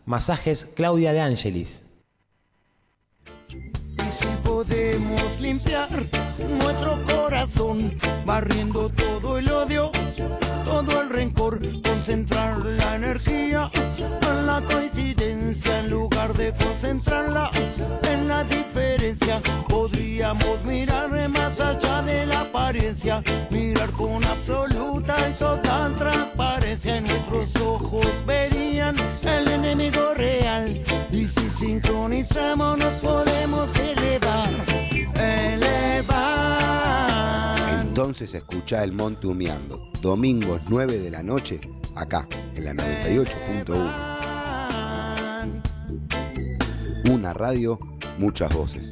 Masajes Claudia de Angelis. Y si podemos limpiar nuestro corazón, barriendo todo el odio, todo el rencor, concentrar la energía en la coincidencia en lugar de concentrarla en la diferencia. Podríamos mirar más allá de la apariencia, mirar con absoluta y total transparencia. En nuestros ojos verían el enemigo real, y si sincronizamos nos podemos elevar. Entonces escuchá El Monte Humeando, domingos 9 de la noche, acá, en la 98.1. Una radio, muchas voces.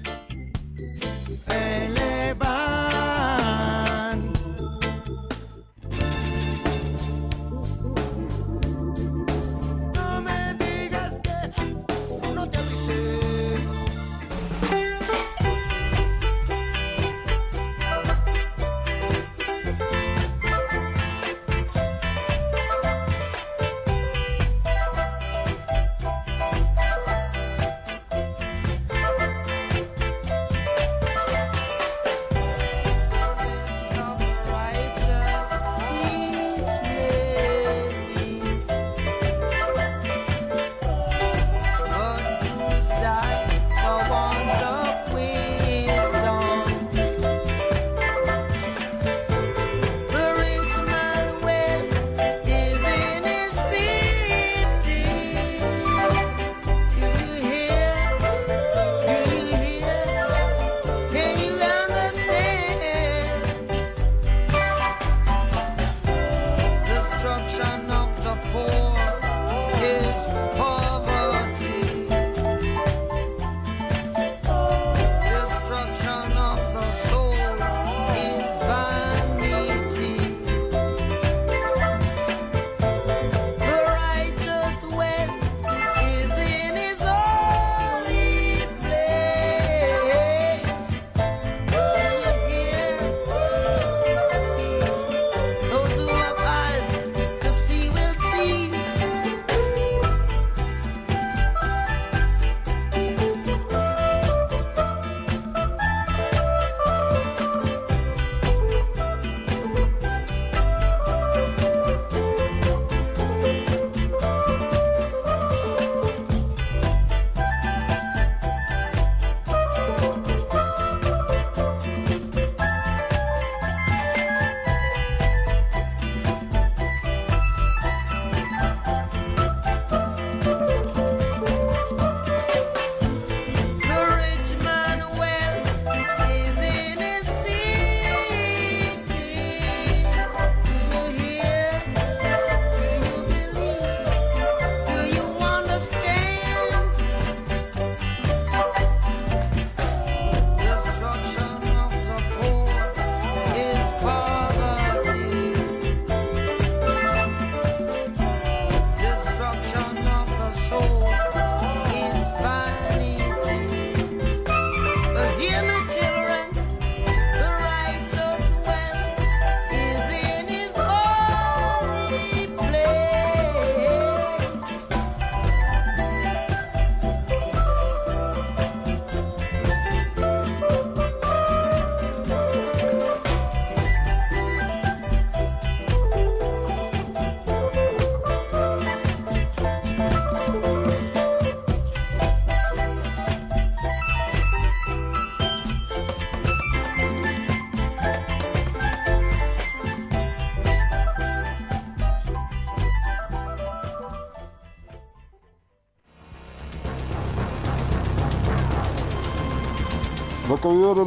Lo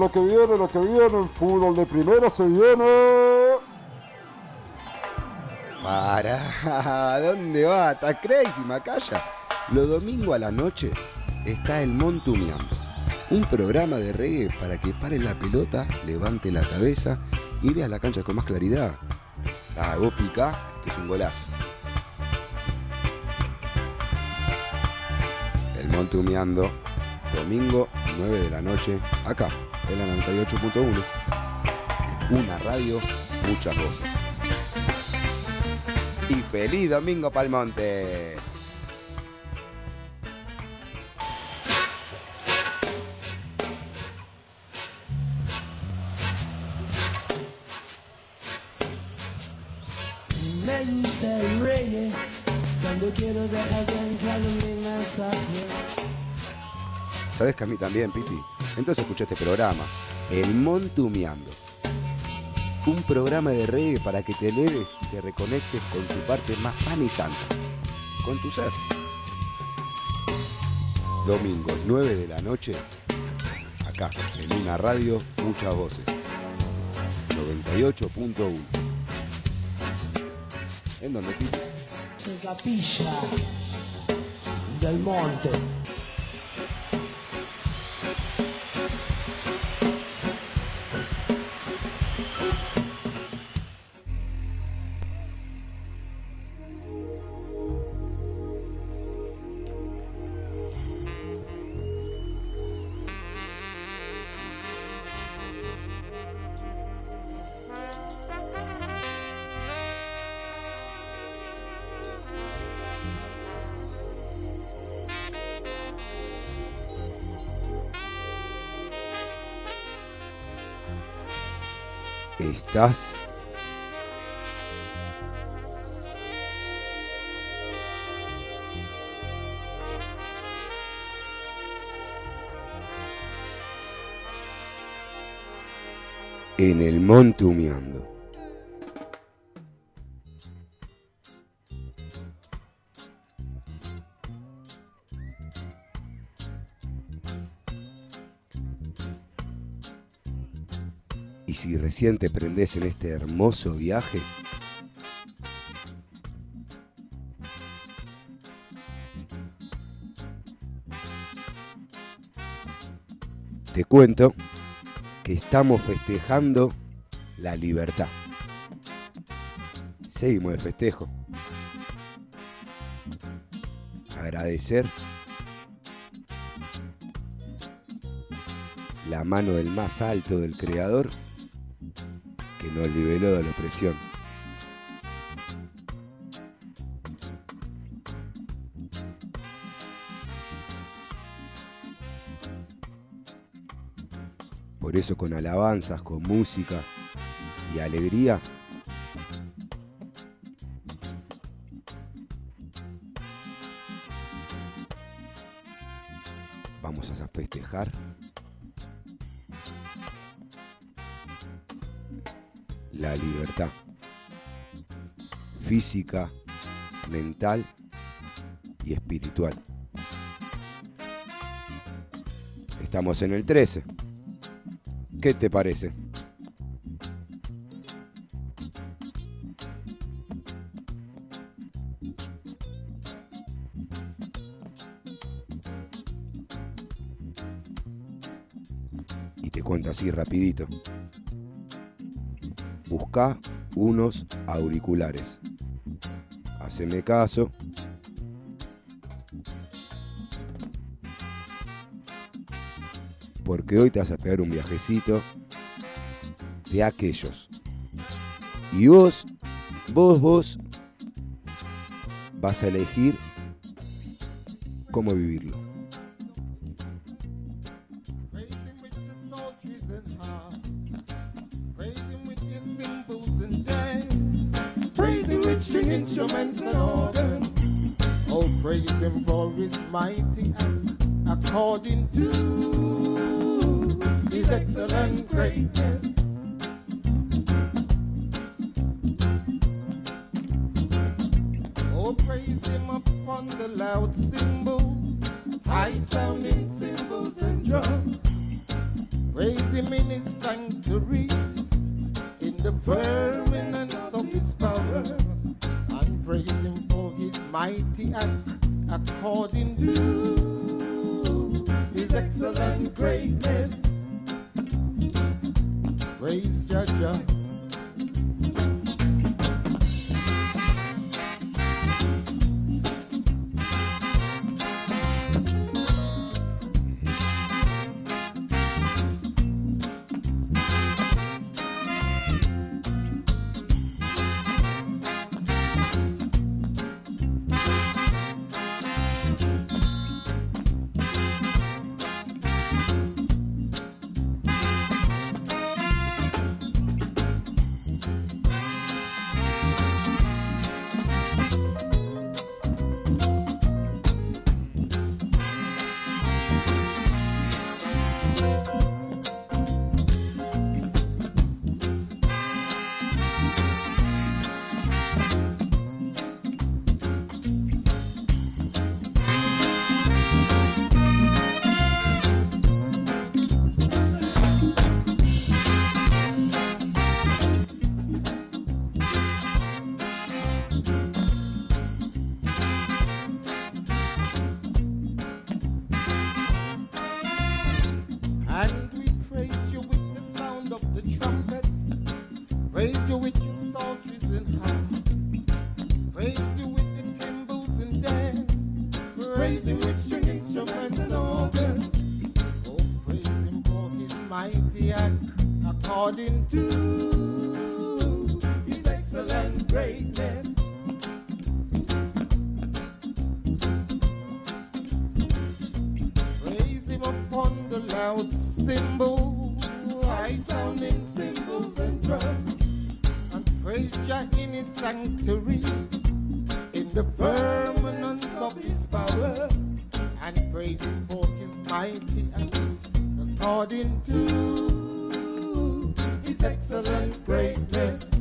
que viene, el fútbol de primera se viene. Para, ¿dónde va? ¿Está crazy, Macaya? Los domingos a la noche está El Monte Humeando, un programa de reggae para que pare la pelota, levante la cabeza y vea la cancha con más claridad. Ah, vos picá, este es un golazo. El Monte Humeando, domingo 9 de la noche, acá, en la 98.1. Una radio, muchas voces. Y feliz domingo pa'l monte. me gusta el reggae. Cuando quiero dejar claro mi mensaje. ¿Sabes que a mí también, Piti? Entonces escuché este programa, El Montumeando. Un programa de reggae para que te eleves y te reconectes con tu parte más sana y santa, con tu ser. Domingos 9 de la noche, acá, en una radio, muchas voces. 98.1. ¿En dónde, Piti? Es la pista del monte. Estás en el Montumeando. Y si recién te prendés en este hermoso viaje, te cuento que estamos festejando la libertad. Seguimos de festejo. Agradecer la mano del más alto del Creador que nos liberó de la opresión. Por eso con alabanzas, con música y alegría, vamos a festejar la libertad física, mental y espiritual. Estamos en el 13. ¿Qué te parece? Y te cuento así rapidito. Busca unos auriculares. Haceme caso. Porque hoy te vas a pegar un viajecito de aquellos. Y vos vas a elegir cómo vivirlo. String instruments and organ. Oh, praise him for his mighty and according to his excellent greatness. Oh, praise him upon the loud cymbals, high sounding cymbals and drums. Praise him in his sanctuary, in the firmament of his power. Praise him for his mighty act according to his excellent greatness. Praise Jah. Praise you with your psalteries and harp. Praise you with the timbrels and dance. Praise him with your instruments and organ. Oh, praise him for his mighty act according to his excellent greatness. Praise him upon the loud cymbal, high-sounding cymbals and drums. And praise Jah in his sanctuary, in the permanence of his power, and praise him for his mighty act according to his excellent greatness.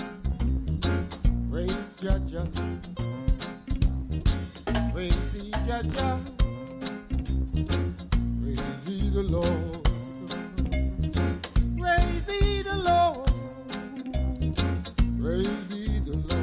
Praise Jah Jah, praise ye Jah Jah, praise ye the Lord, praise ye the Lord, praise ye the Lord.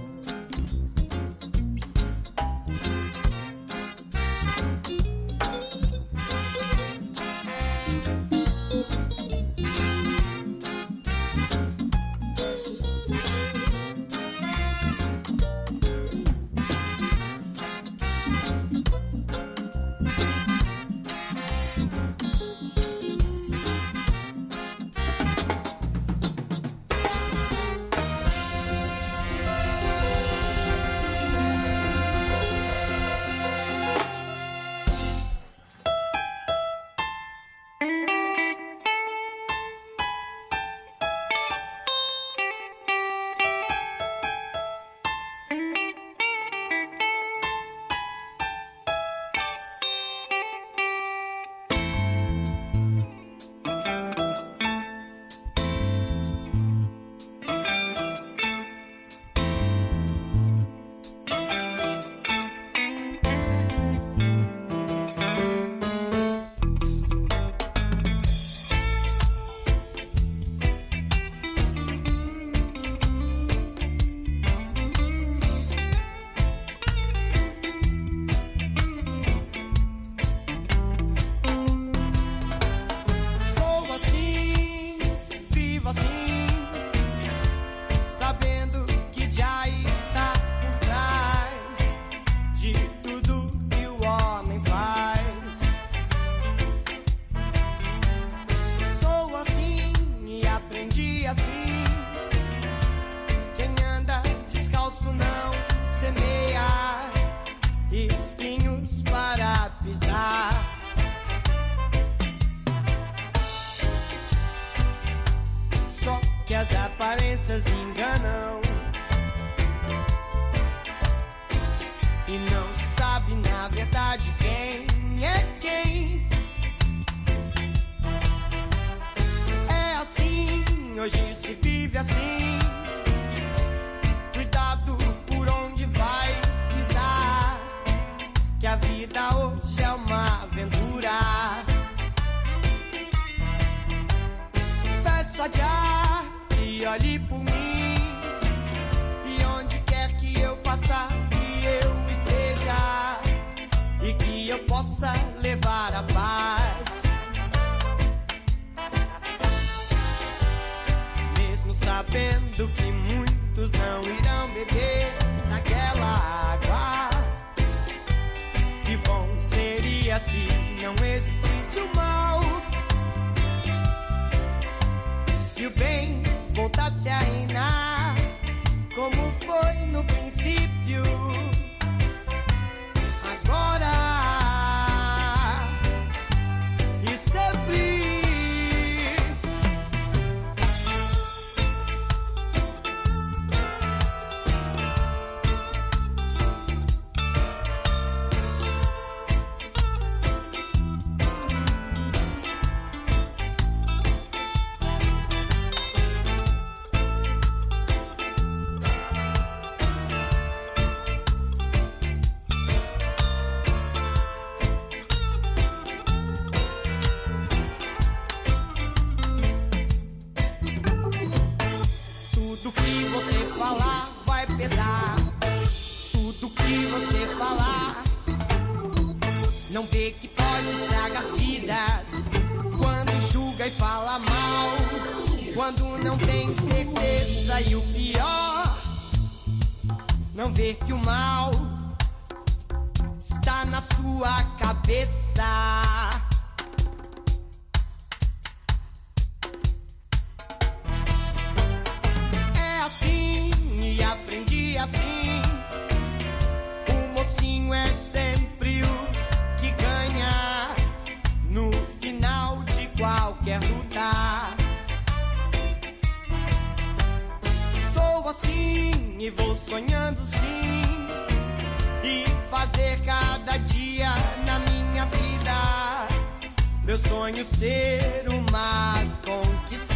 Enganam e não sabe na verdade quem é quem. É assim, hoje se vive assim. Cuidado por onde vai pisar, que a vida hoje é uma aventura. Peço a Jah que olhe por mim, e onde quer que eu passar, que eu esteja, e que eu possa levar a paz. Mesmo sabendo que muitos não irão beber daquela água, que bom seria se não existisse o mal, e o bem voltasse a reinar, como foi no princípio, agora e sempre. Não vê que pode estragar vidas, quando julga e fala mal, quando não tem certeza E o pior, não ver que o mal está na sua cabeça. É assim e aprendi assim. O mocinho é sempre o que ganha no final de qualquer luta. Sou assim e vou sonhando sim, e fazer cada dia na minha vida meu sonho ser uma conquista.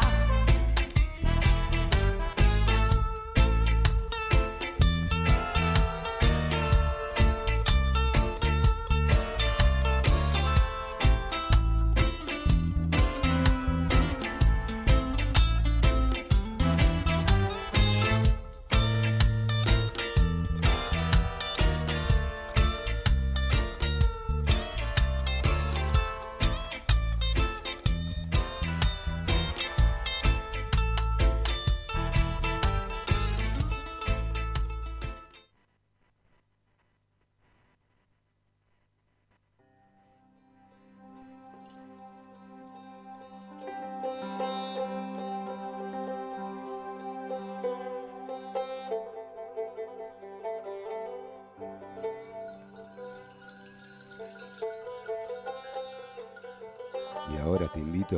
Y ahora te invito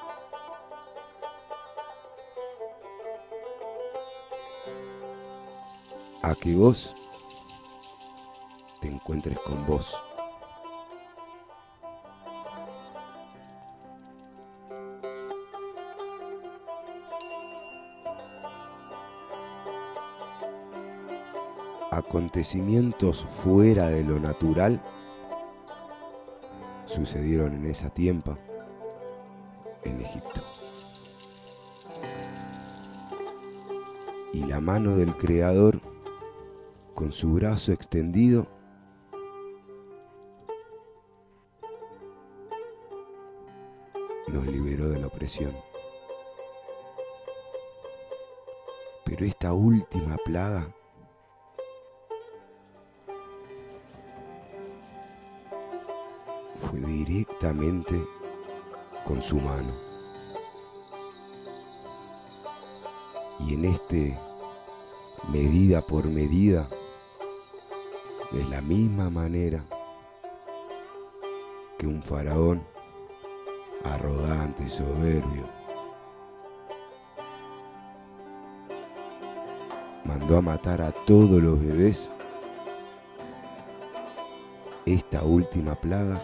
a que vos te encuentres con vos. Acontecimientos fuera de lo natural sucedieron en esa tiempa en Egipto. Y la mano del Creador, con su brazo extendido, nos liberó de la opresión. Pero esta última plaga fue directamente con su mano. Y en este medida por medida, de la misma manera que un faraón arrogante y soberbio mandó a matar a todos los bebés, esta última plaga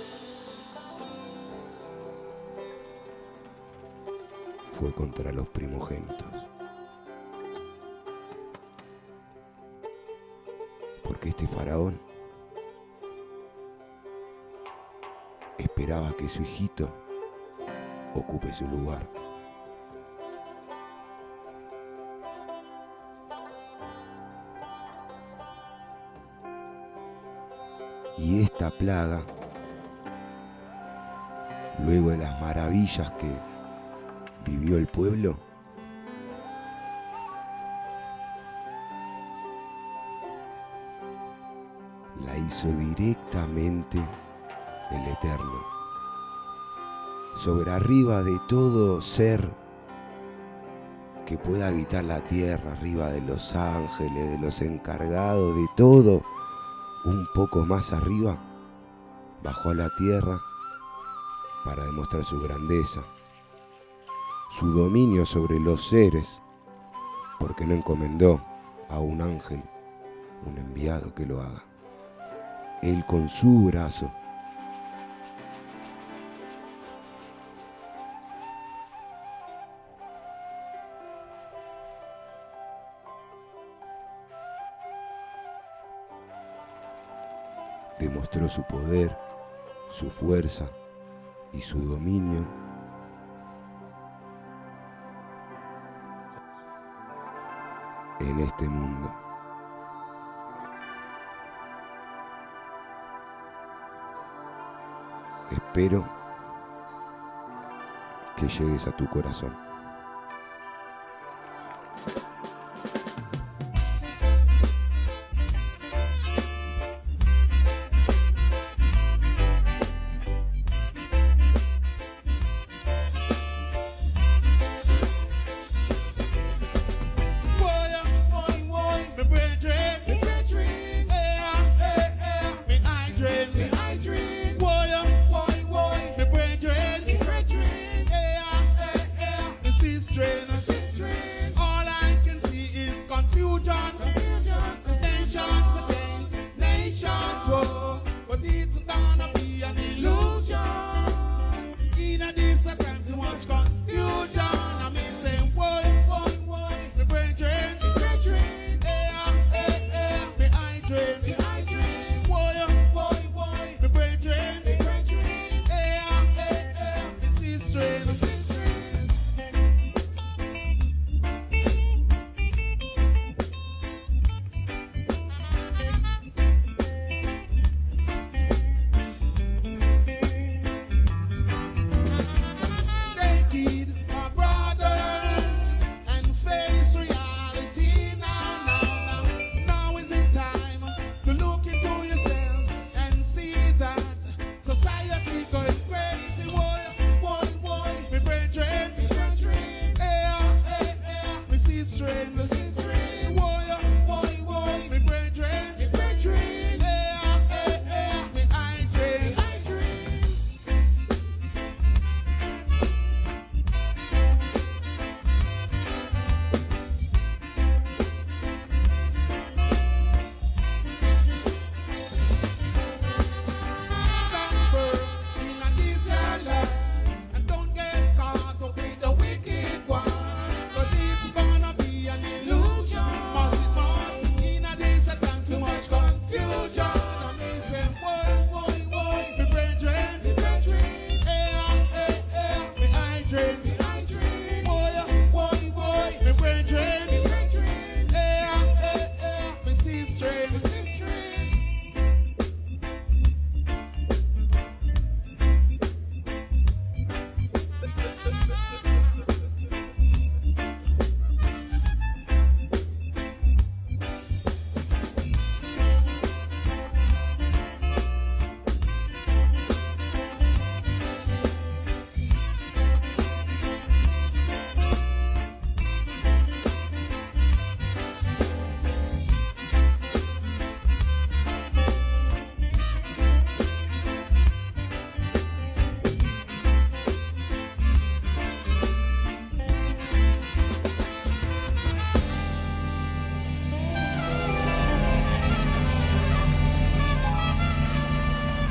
fue contra los primogénitos. Porque este faraón esperaba que su hijito ocupe su lugar. Y esta plaga, luego de las maravillas que vivió el pueblo, la hizo directamente el Eterno, sobre arriba de todo ser que pueda habitar la tierra, arriba de los ángeles, de los encargados, de todo, un poco más arriba, bajó a la tierra para demostrar su grandeza, su dominio sobre los seres, porque no encomendó a un ángel, un enviado que lo haga. Él con su brazo demostró su poder, su fuerza y su dominio en este mundo. Espero que llegues a tu corazón.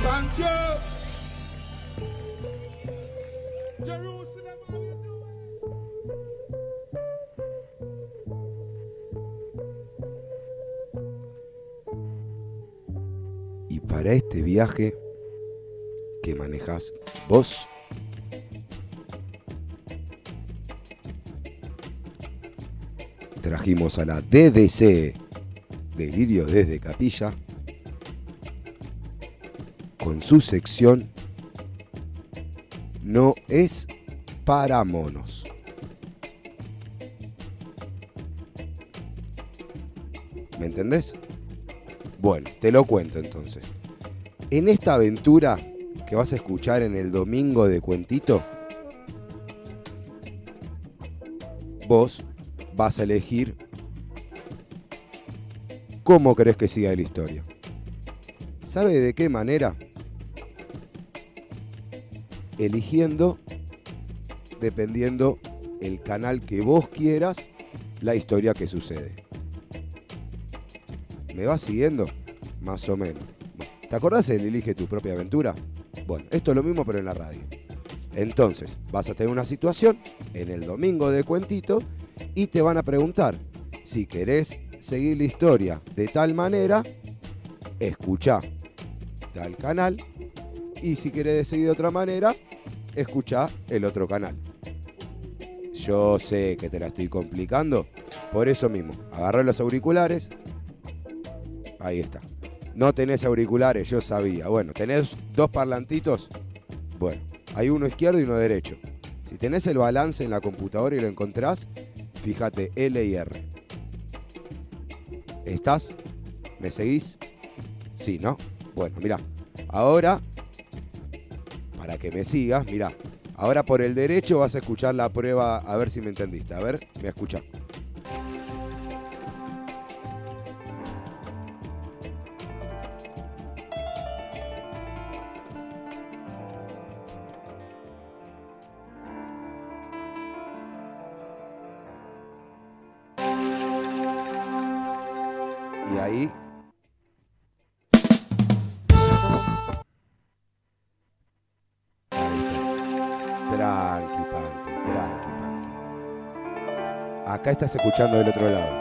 Thank you. Jerusalem, how you doing? Y para este viaje que manejás vos, trajimos a la DDC, Delirio desde Capilla, con su sección No es para monos. ¿Me entendés? Bueno, te lo cuento entonces. En esta aventura que vas a escuchar en el domingo de Cuentito, vos vas a elegir cómo querés que siga la historia. ¿Sabe de qué manera? Eligiendo, dependiendo el canal que vos quieras, la historia que sucede. ¿Me vas siguiendo? Más o menos. ¿Te acordás del Elige tu propia aventura? Bueno, esto es lo mismo pero en la radio. Entonces, vas a tener una situación en el domingo de Cuentito y te van a preguntar si querés seguir la historia de tal manera, escuchá tal canal, y si querés seguir de otra manera, escuchá el otro canal. Yo sé que te la estoy complicando, por eso mismo, agarrá los auriculares. Ahí está. No tenés auriculares, yo sabía. Bueno, ¿tenés dos parlantitos? Bueno, hay uno izquierdo y uno derecho. Si tenés el balance en la computadora y lo encontrás, fíjate L y R. ¿Estás? ¿Me seguís? Sí, ¿no? Bueno, mirá. Ahora, para que me sigas, mirá. Ahora por el derecho vas a escuchar la prueba, a ver si me entendiste. A ver, me escuchá. Y ahí tranqui, panqui. Acá estás escuchando del otro lado.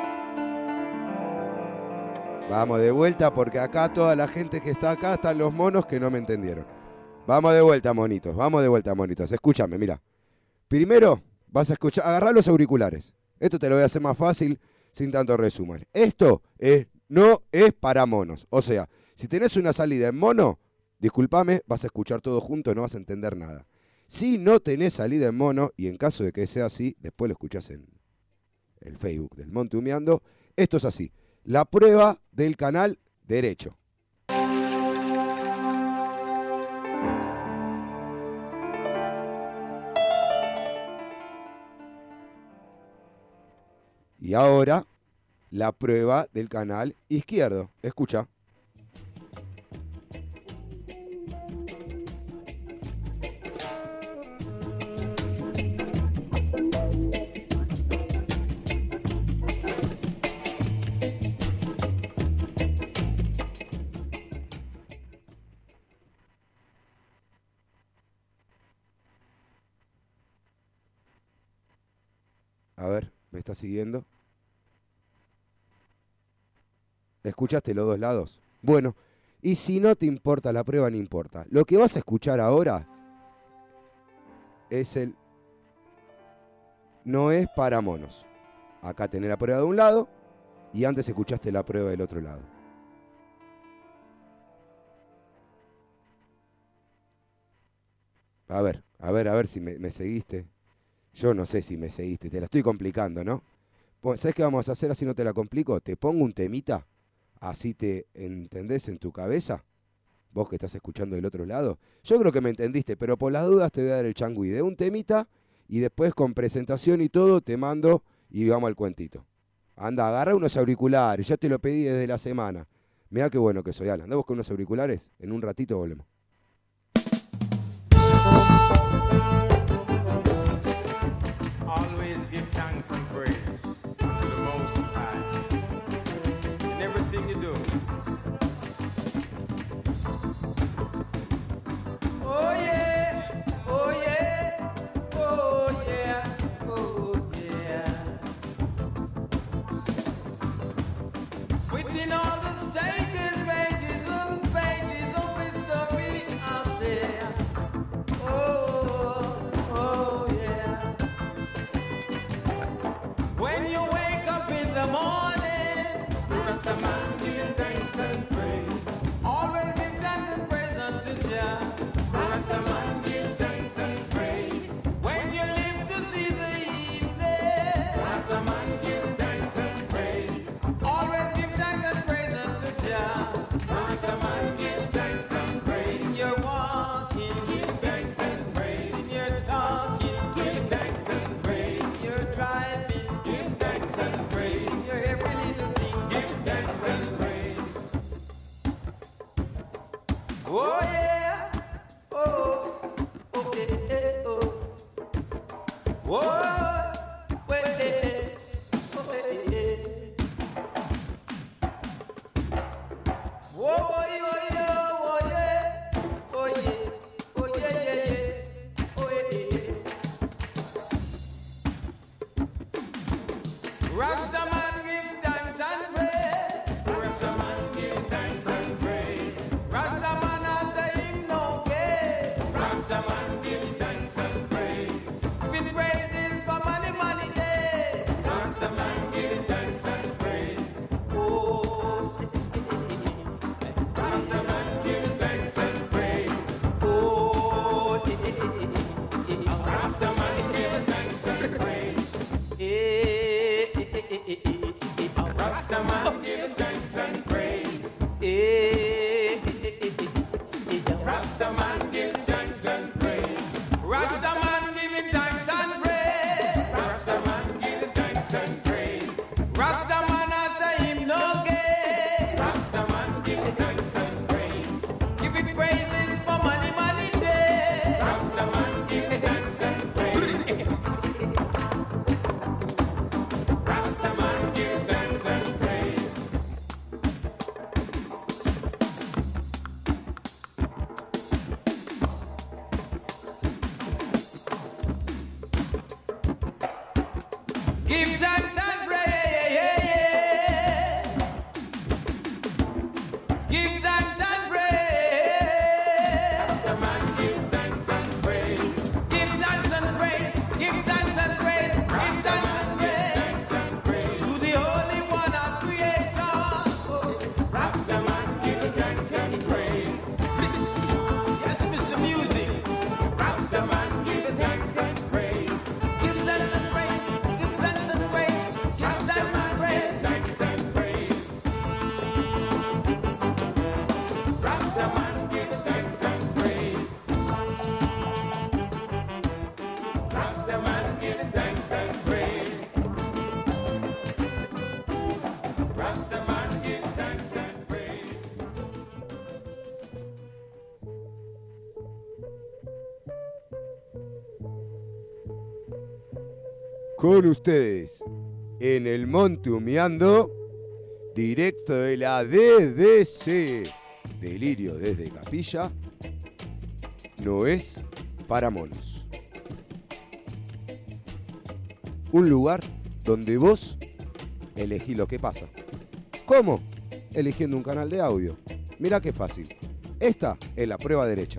Vamos de vuelta porque acá toda la gente que está acá están los monos que no me entendieron. Vamos de vuelta, monitos. Escúchame, mira. Primero vas a escuchar, agarrá los auriculares. Esto te lo voy a hacer más fácil sin tanto resumen. Esto no es para monos. O sea, si tenés una salida en mono, discúlpame, vas a escuchar todo junto y no vas a entender nada. Si no tenés salida en mono, y en caso de que sea así, después lo escuchás en el Facebook del Monte Humeando, esto es así. La prueba del canal derecho. Y ahora, la prueba del canal izquierdo. Escucha. A ver, ¿me estás siguiendo? ¿Escuchaste los dos lados? Bueno, y si no te importa la prueba, no importa. Lo que vas a escuchar ahora es el no es para monos. Acá tenés la prueba de un lado y antes escuchaste la prueba del otro lado. A ver si me seguiste. Yo no sé si me seguiste, te la estoy complicando, ¿no? ¿Sabés qué vamos a hacer así no te la complico? Te pongo un temita, así te entendés en tu cabeza, vos que estás escuchando del otro lado. Yo creo que me entendiste, pero por las dudas te voy a dar el changüí de un temita y después con presentación y todo te mando y vamos al cuentito. Anda, agarra unos auriculares, ya te lo pedí desde la semana. Mirá qué bueno que soy, Alan. Andá a buscar unos auriculares, en un ratito volvemos. Always give thanks and praise to the Most High in everything you do. Oh yeah, oh, oh, eh, oh. Whoa, wait, oh, eh. Whoa, oh, yeah, oh, yeah, oh, yeah, oh, yeah, oh, yeah. Rastaman give thanks and praise. Rastaman give thanks and praise. Rastaman has a hymn no gay. Rastaman give thanks and praise. With praises for money day. Rastaman give thanks and praise. Oh, Rastaman give thanks and praise. Oh, Rastaman give thanks and praise. Rastaman give thanks and praise. Rastaman give thanks and praise. Rastaman giving thanks and praise. Rastaman give thanks and praise. Rastaman has a hymn no gay. Rastaman give thanks and praise. Giving praises for money day. Rastaman give thanks and praise. Rastaman give thanks and praise. Give thanks and praise. Give thanks and praise. Rastaman give thanks and praise. Give thanks and praise. Give thanks and praise. Give thanks and praise. To the Holy One of creation. Rastaman give thanks and praise. Yes, Mr. Music. Rastaman give thanks and praise. Give thanks and praise. Give thanks and praise. Give thanks and praise. Thanks and praise. Rastaman give thanks and praise. Rastaman give thanks and praise. Rastaman give thanks and praise. Con ustedes, en el Monte Humeando, directo de la DDC, Delirio desde Capilla, no es para monos. Un lugar donde vos elegís lo que pasa. ¿Cómo? Eligiendo un canal de audio. Mirá qué fácil. Esta es la prueba derecha.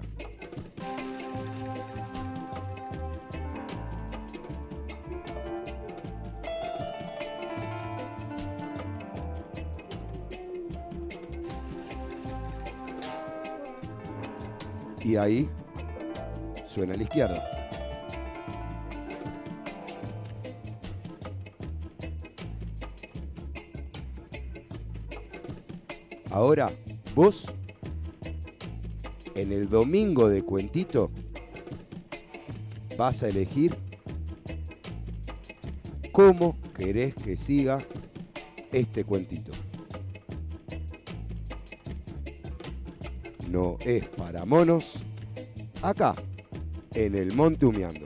Y ahí suena a la izquierda. Ahora, vos, en el domingo de Cuentito, vas a elegir cómo querés que siga este cuentito. No es para monos, acá, en el Monte Humeando.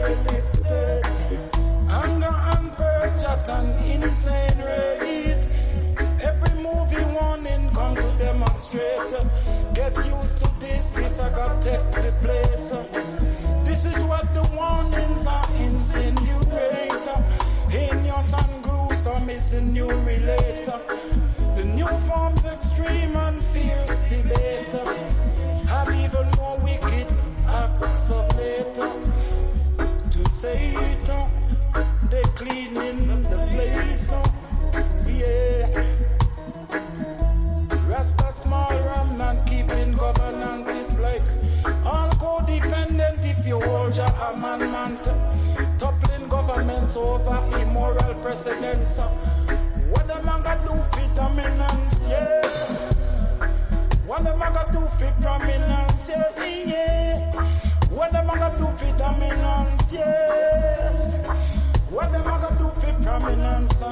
Anger and purge at an insane rate. demonstrate. Get used to this I got take the place. This is what the warnings are insinuate. Heinous and gruesome is the new relator. The new form's extreme and fierce debate. Have even more wicked acts of later. To say it, they cleaning the place. Yeah. Rasta small remnant keeping covenant. It's like all co-defendant if you hold your amendment. Toppling governments over immoral precedents. What them a gonna do for dominance, yeah? What them a gonna do for prominence, yeah? What them a gonna do for dominance, yes? What them a gonna do for prominence,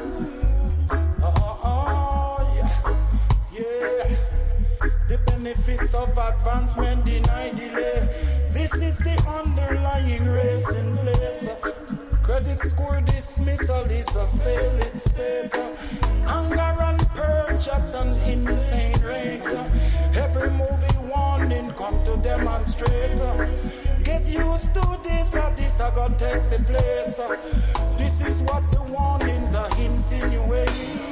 yeah. The benefits of advancement deny delay. This is the underlying race in place. Credit score dismissal is a failed state. Anger and purge at an insane rate. Every movie warning come to demonstrate. Get used to this I gotta take the place. This is what the warnings are insinuating.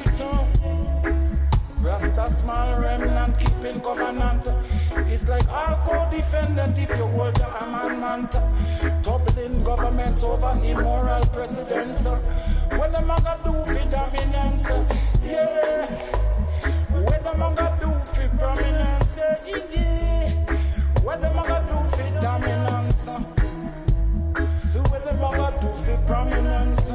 Rasta small remnant keeping covenant. It's like all co-defendant if you hold your amendment. Toppling governments over immoral precedents. What them a gonna do for dominance? Yeah. What them a gonna do for prominence? Yeah. What them a gonna do for dominance? What them a gonna do for prominence?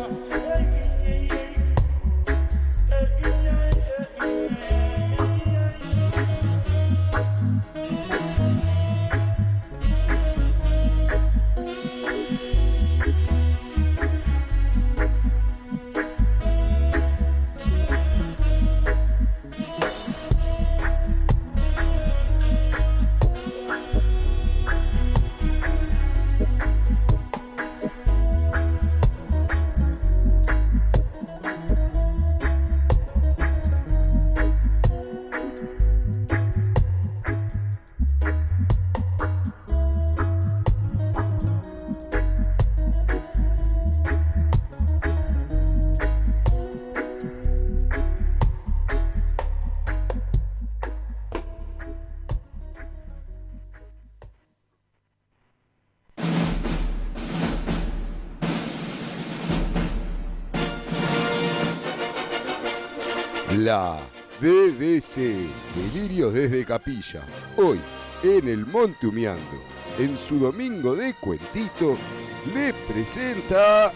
La DDC, Delirios desde Capilla, hoy en el Monte Humeando, en su domingo de cuentito, le presenta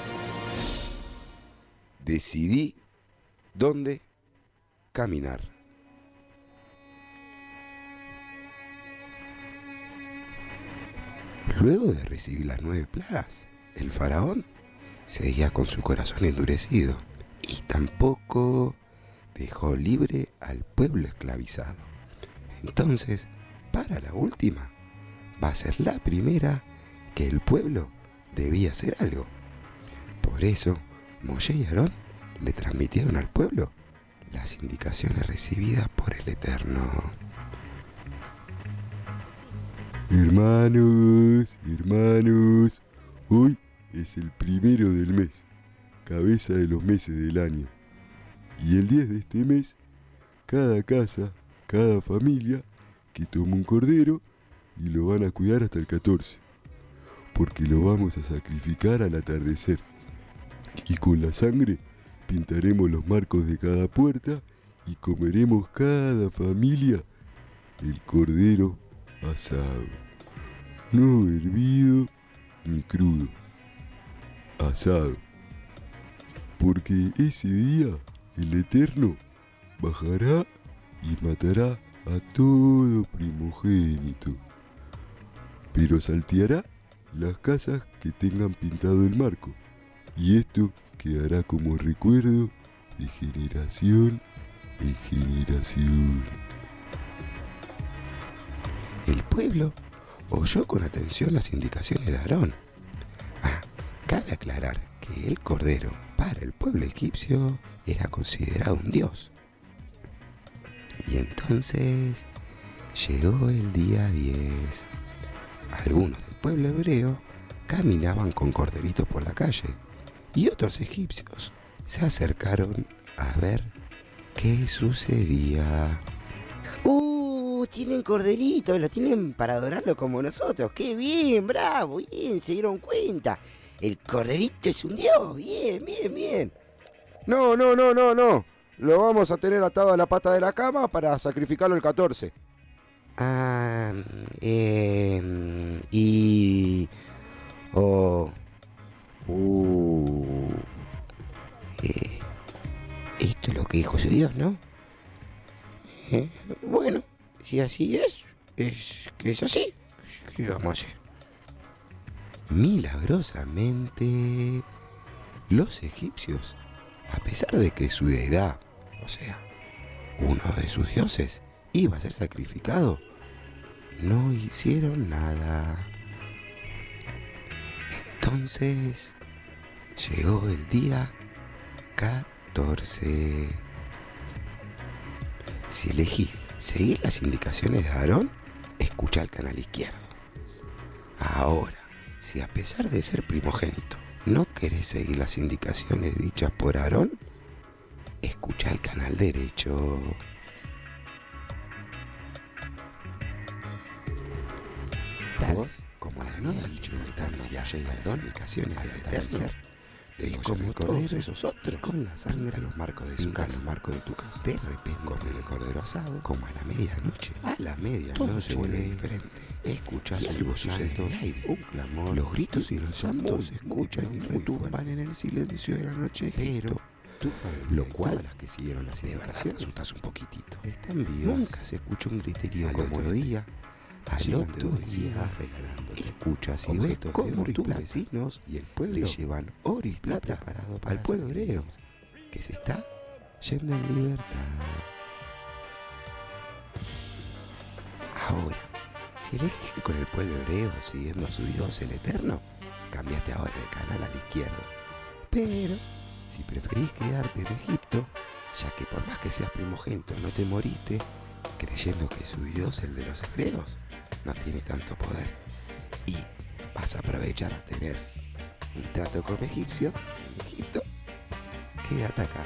Decidí dónde caminar. Luego de recibir las 9 plagas, el faraón seguía con su corazón endurecido y tampoco dejó libre al pueblo esclavizado. Entonces, para la última, va a ser la primera que el pueblo debía hacer algo. Por eso, Moshe y Aarón le transmitieron al pueblo las indicaciones recibidas por el Eterno. Hermanos, hoy es el 1 del mes, cabeza de los meses del año. Y el 10 de este mes, cada casa, cada familia, que toma un cordero y lo van a cuidar hasta el 14, porque lo vamos a sacrificar al atardecer. Y con la sangre pintaremos los marcos de cada puerta y comeremos cada familia el cordero asado, no hervido ni crudo, asado, porque ese día el Eterno bajará y matará a todo primogénito, pero salteará las casas que tengan pintado el marco, y esto quedará como recuerdo de generación en generación. El pueblo oyó con atención las indicaciones de Aarón. Cabe aclarar que el cordero para el pueblo egipcio era considerado un dios. Y entonces llegó el día 10. Algunos del pueblo hebreo caminaban con corderitos por la calle y otros egipcios se acercaron a ver qué sucedía. Tienen corderitos, lo tienen para adorarlo como nosotros. ¡Qué bien, bravo! Bien, se dieron cuenta. El corderito es un dios. Bien, bien, bien. No. Lo vamos a tener atado a la pata de la cama para sacrificarlo el 14. Esto es lo que dijo su Dios, ¿no? Bueno, si así es que es así. ¿Qué vamos a hacer? Milagrosamente, los egipcios, a pesar de que su deidad, o sea, uno de sus dioses, iba a ser sacrificado, no hicieron nada. Entonces llegó el día 14. Si elegís seguir las indicaciones de Aarón, escucha el canal izquierdo. Ahora, si a pesar de ser primogénito no querés seguir las indicaciones dichas por Aarón, escucha el canal derecho. Vos, como la no dicho importancia de las indicaciones del Eterno, y como todos esos otros, con la sangre a los marcos de su casa, de repente, el cordero asado, como a la medianoche, todo se vuelve diferente. Escuchas algo sucede en el aire, un clamor, los gritos y los santos se escuchan y retumban en el silencio de la noche, pero lo cual a las que siguieron las indicaciones asustas un poquitito. Están vivos. Nunca se escucha un griterío como otro día. Al otro día, escuchas y ves cómo tus vecinos y el pueblo le llevan oro y plata al pueblo hebreo, que se está yendo en libertad. Ahora, si elegiste con el pueblo hebreo siguiendo a su Dios el Eterno, cambiaste ahora de canal al izquierdo. Pero, si preferís quedarte en Egipto, ya que por más que seas primogénito no te moriste, creyendo que su Dios, el de los hebreos, no tiene tanto poder, y vas a aprovechar a tener un trato como egipcio en Egipto, quédate acá.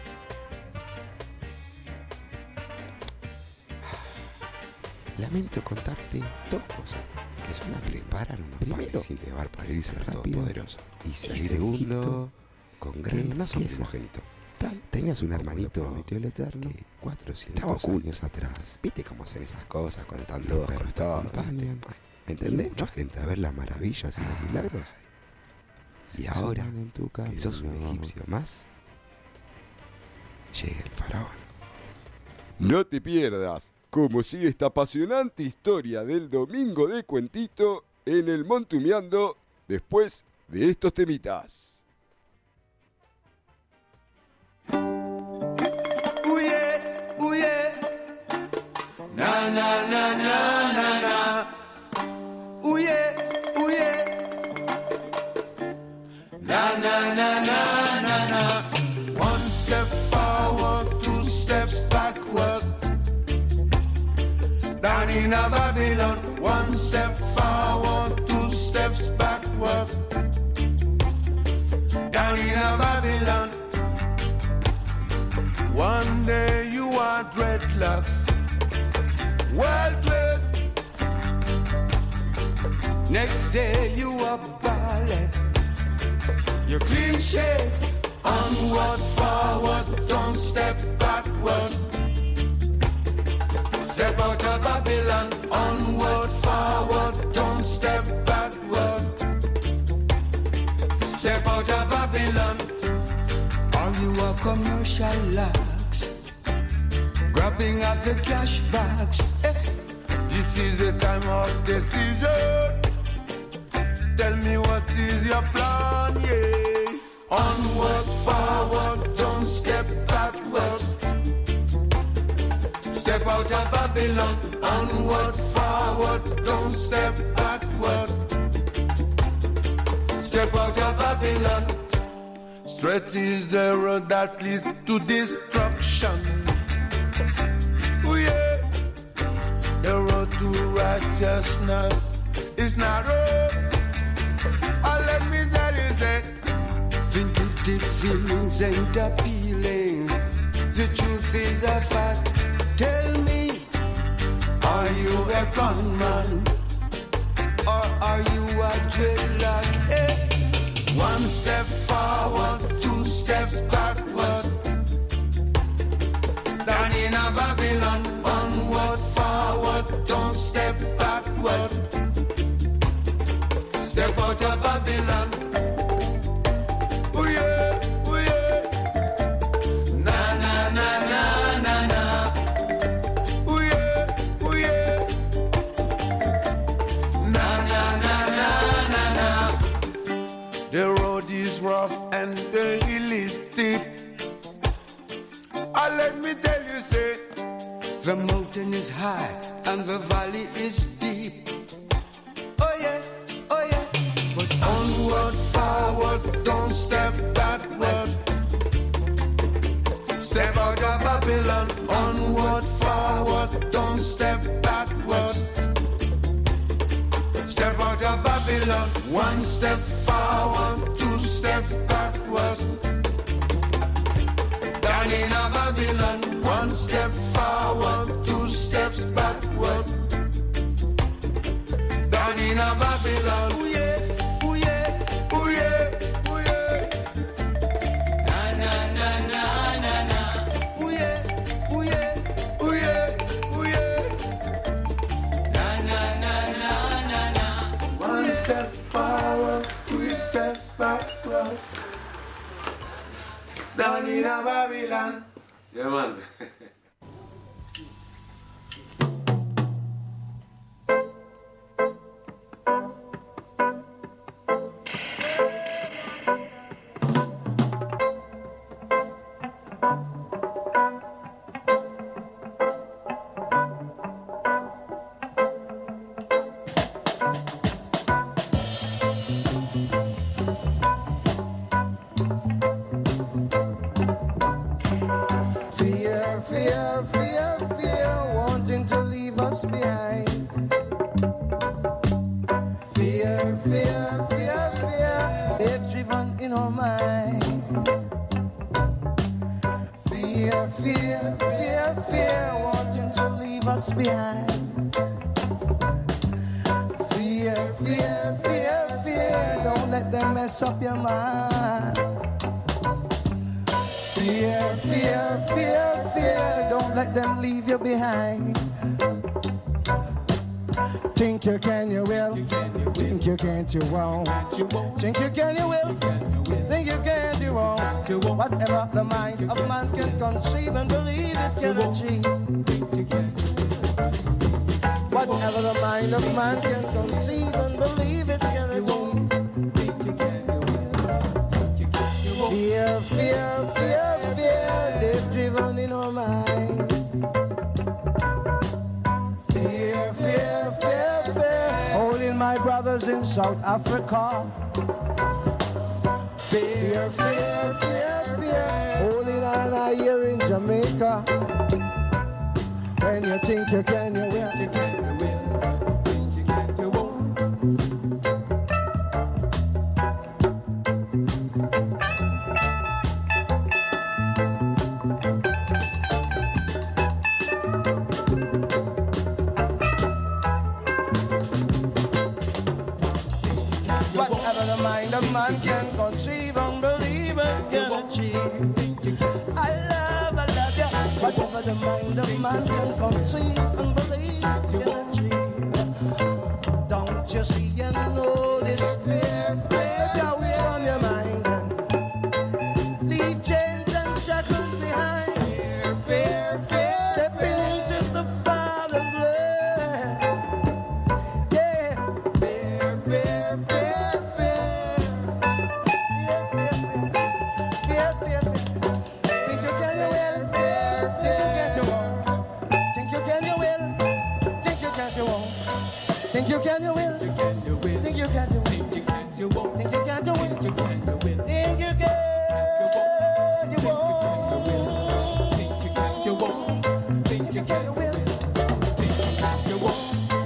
Lamento contarte dos cosas que son las que preparan unos panes sin levar para irse rápido, poderoso, y segundo, con gran primogénito. Tenías un hermanito, prometió el Eterno, que 400 años atrás. ¿Viste cómo hacen esas cosas cuando están todos conectados? ¿Me entendés? Mucha gente a ver las maravillas y los milagros. Y ahora, que sos un egipcio más, llega el faraón. No te pierdas cómo sigue esta apasionante historia del domingo de Cuentito en el Montumeando después de estos temitas. Na na na na na na. Ooh yeah, ooh yeah. Na na na na na na. One step forward, two steps backward. Down in a Babylon. One step forward, two steps backward. Down in a Babylon. One day you are dreadlocks. Well played. Next day you are ballet. You're clean shaved. Onward, forward, don't step backward. Step out of Babylon. Onward, forward, don't step backward. Step out of Babylon. Are you a commercial lax? Grabbing at the cash bags. This is a time of decision. Tell me what is your plan, yeah. Onward, forward, don't step backward. Step out of Babylon. Onward, forward, don't step backward. Step out of Babylon. Straight is the road that leads to destruction. to righteousness is narrow. Let me tell you, say, vindictive feelings ain't appealing. The truth is a fact. Tell me, are you a gunman or are you a dreadlock? One step forward, two steps backward. Down in a Babylon, onward, forward, don't step backward. Step out of Babylon. Ooh yeah, ooh yeah. Na na na na na na. Ooh yeah, ooh yeah. Na na na na na na. The road is rough and the hill is steep. Let me tell you, say, the mountain is high and the valley is deep. Oh yeah, oh yeah. But onward, forward, don't step backward. Step out of Babylon. Onward, forward, don't step backward. Step out of Babylon. One step forward, two steps backward. Down in a Babylon, one step forward, two steps backward. Down in a Babylon, ooh yeah, ooh yeah, ooh yeah, ooh yeah. Na na na na na na. Ooh yeah, ooh yeah, ooh yeah, ooh yeah. Na na na na na na. One step forward, two steps backward. Down in a Babylon. Yeah, man. Up your mind. Fear, fear, fear, fear. Don't let them leave you behind. Think you can, you will. Think you can't, you won't. Think you can, you will. Think you can't, you won't. Whatever the mind of man can conceive and believe it can achieve. Whatever the mind of man can conceive and believe it can achieve. Fear, fear, fear, fear, they've driven in our minds. Fear, fear, fear, fear, holding my brothers in South Africa. Fear, fear, fear, fear, holding on here in Jamaica. When you think you can, you will. Think you can't, you won't. The man can conceive and believe and can achieve. I love you. Whatever the mind of man can conceive and believe can achieve. Don't you see and know this? Fear, fear, doubts on your mind. Leave chains and shackles behind. Fear, fear, fear, stepping into the Father's love. Yeah. Fear, fear, fear, fear. Think you can, you will. Think you can, you will. Think you can, you won't. Think you can, you will. Think you can, you will. Think you can, you won't. Think you can, you won't. Think you can, you will. Think you can, you won't.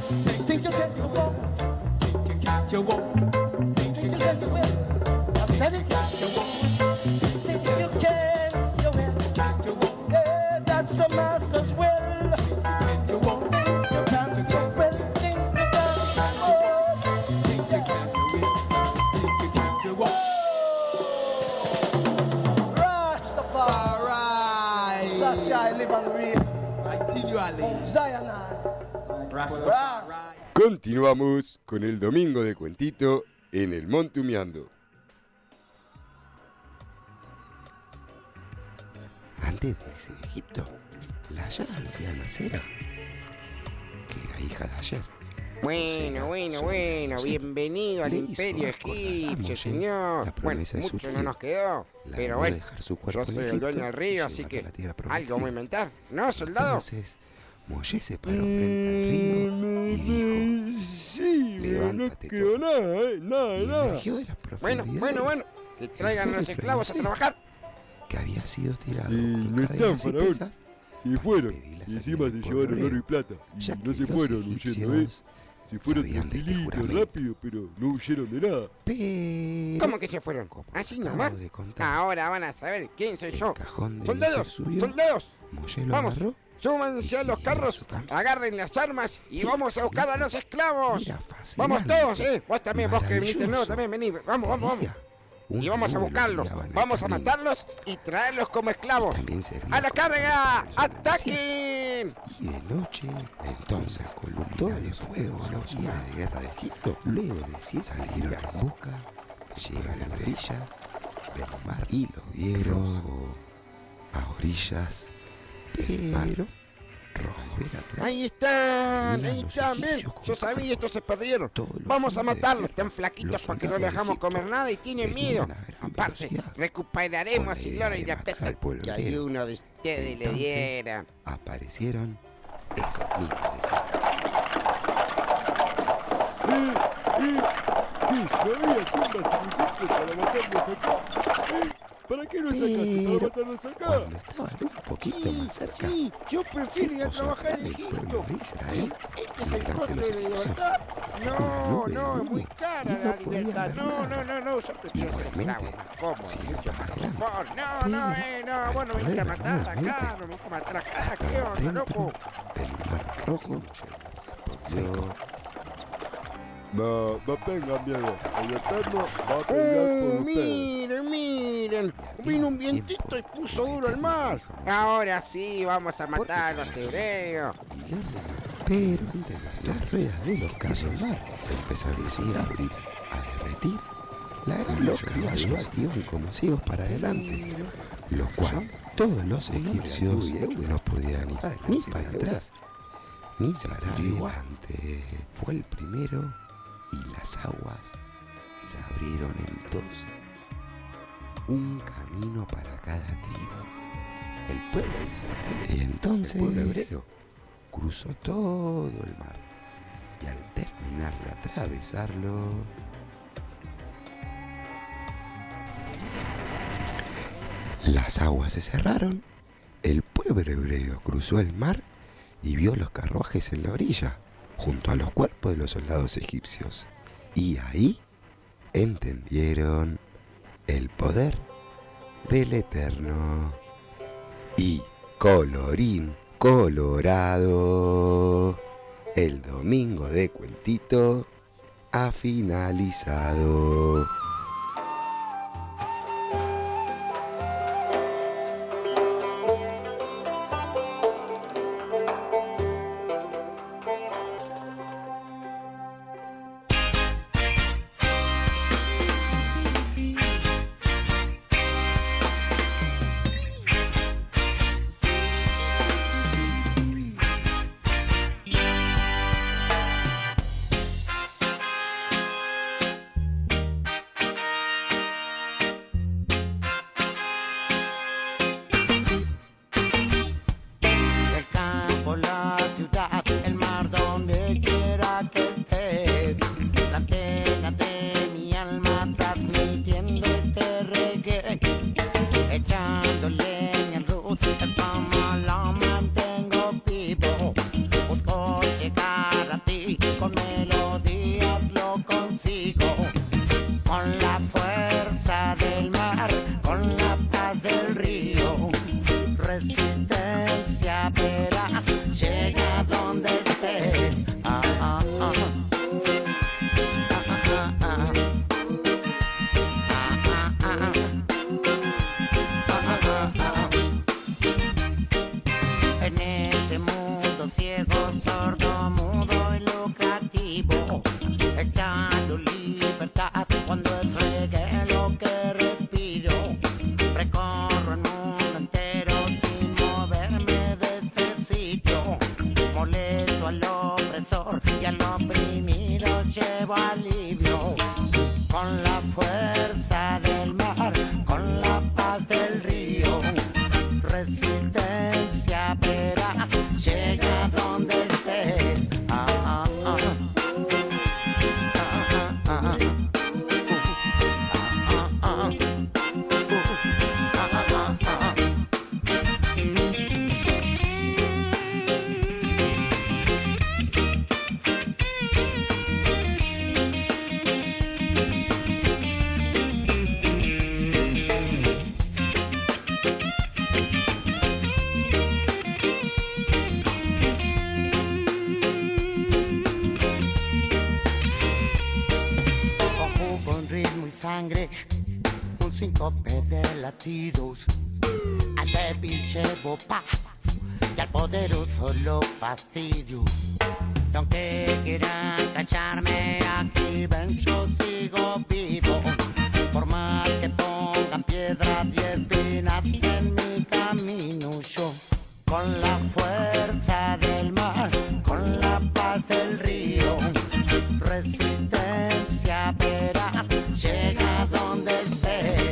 the master's will. You won't think you can, you will think you can. Oh, think you can, you will. Think you can, you won't. Rastafari. That's why I live and reign. Continually. Zion. Rastafari. Continuamos con el Domingo de Cuentito en el Montumeando. Antes de irse de Egipto, la ya anciana Sera, que era hija de ayer. Bueno, bienvenido al imperio egipcio, señor. Bueno, mucho no nos quedó, pero bueno, yo soy el dueño del río, así que algo vamos a inventar, ¿no, soldado? Entonces, Moisés se paró frente al río y dijo, sí, levántate, no quedó nada, nada. emergió de las profundidades. Bueno, que traigan a los esclavos a trabajar. Que había sido tirado no con están, cadenas y faraón. pesas. Se fueron, y encima se llevaron oro y plata. Y no se fueron huyendo, Se fueron tranquilitos, rápido, pero no huyeron de nada. ¿Cómo que se fueron? ¿Así nomás? Ahora van a saber quién soy yo. ¡Soldados! ¡Vamos! Súbanse a los carros, agarren las armas y vamos a buscar a los esclavos. Vamos todos, vos también, vos que viniste nuevo también, vení. Vamos. Y vamos a buscarlos, vamos a matarlos y traerlos como esclavos. ¡A la carga! ¡Ataquen! Y de noche, entonces columna de fuego, la guía de guerra de Egipto, luego de 7 salieron en busca, llega a la orilla del mar y los vieron a orillas del mar. Ahí están, ven, yo sabía, estos se perdieron. Vamos a matarlos, están flaquitos porque no les dejamos comer nada y tienen miedo. Aparte, recuperaremos el oro y la plata que alguno de ustedes le dieran. Aparecieron esos mismos deseos. ¿No había tumbas en Egipto para matarlos acá? ¿Para qué nos sacaste? ¿Para matarnos acá? Cuando estaban un poquito más cerca, Sí, yo prefiero ir a trabajar en Egipto. Israel, ¿Este es el costo de la libertad? No, es muy cara la libertad. No, yo prefiero ser esclavo, más cómodo, mucho más confort. No, vos no me viniste a matar acá, ¿qué onda, loco? Del Mar Rojo, seco. Venga, mierda, el Eterno va a pelear por ustedes. Miren, vino un vientito y puso duro el mar. Ahora sí, vamos a matar a los hebreos. Pero antes las ruedas de los carros del mar se empezaron a abrir, a derretir. Los caballos iban como ciegos para adelante, lo cual todos los egipcios no podían ir ni para atrás, ni para adelante. Fue el primero y las aguas se abrieron en dos, un camino para cada tribu. El pueblo de Israel y entonces el pueblo hebreo cruzó todo el mar y al terminar de atravesarlo, las aguas se cerraron. El pueblo hebreo cruzó el mar y vio los carruajes en la orilla, junto a los cuerpos de los soldados egipcios. Y ahí entendieron el poder del Eterno. Y colorín colorado, el Domingo de Cuentito ha finalizado. Resistencia síncope de latidos, al débil llevo paz y al poderoso lo fastidio. Y aunque quieran callarme, aquí ven, yo sigo vivo. Por más que pongan piedras y espinas en mi camino, yo con la fuerza del mar, con la paz del río, resistencia verás, llega donde esté.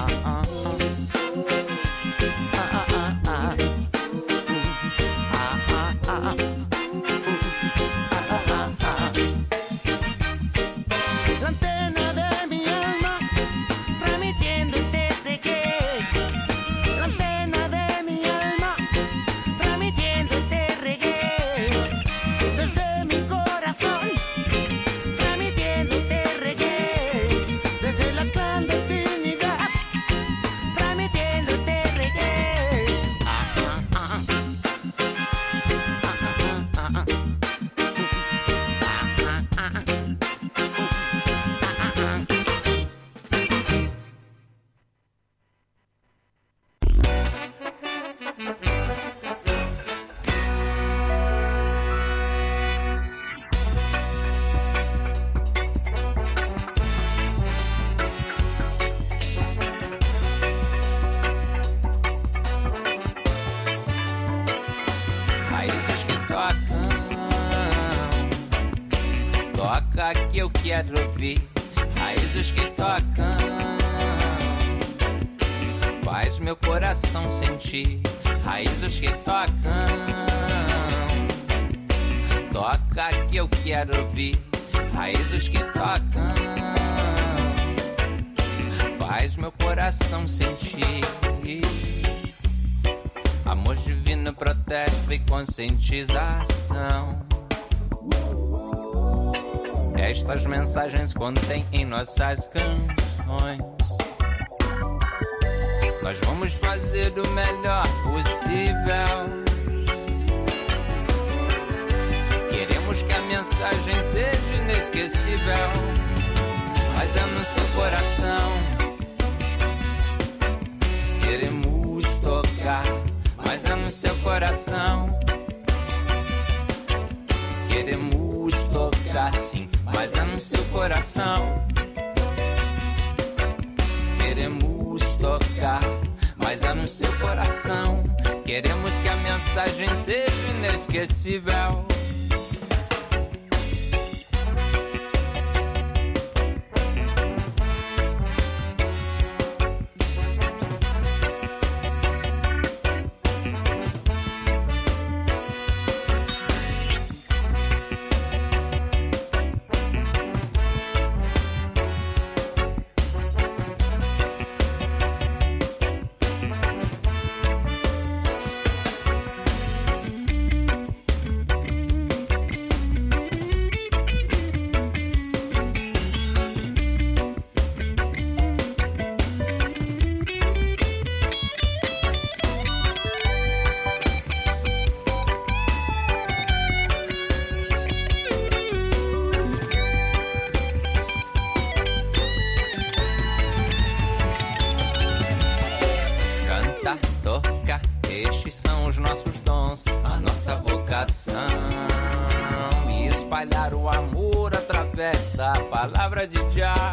La antena de mi alma, transmitiéndote reggae. La antena de mi alma, transmitiéndote reggae. Desde mi corazón, transmitiéndote reggae. Desde la clandestinidad, transmitiéndote reggae. Raízes que tocam, toca que eu quero ouvir. Raízes que tocam, faz meu coração sentir. Raízes que tocam, toca que eu quero ouvir. Raízes que tocam, faz meu coração sentir. Amor divino, protesto e conscientização. Estas mensagens contêm em nossas canções. Nós vamos fazer o melhor possível. Queremos que a mensagem seja inesquecível, mas é no seu coração. Queremos tocar, mas é no seu coração. Queremos tocar sim, mas é no seu coração. Queremos tocar, mas é no seu coração. Queremos que a mensagem seja inesquecível. Estes são os nossos dons, a nossa vocação. E espalhar o amor através da palavra de Jah.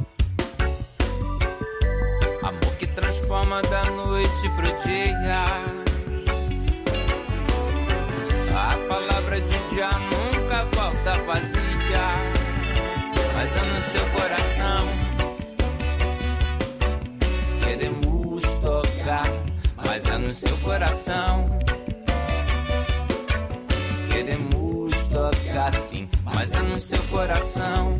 Amor que transforma da noite pro dia. A palavra de Jah nunca volta vazia, mas é no seu coração. Queremos tocar, mas é no seu coração. Queremos tocar sim, mas é no seu coração.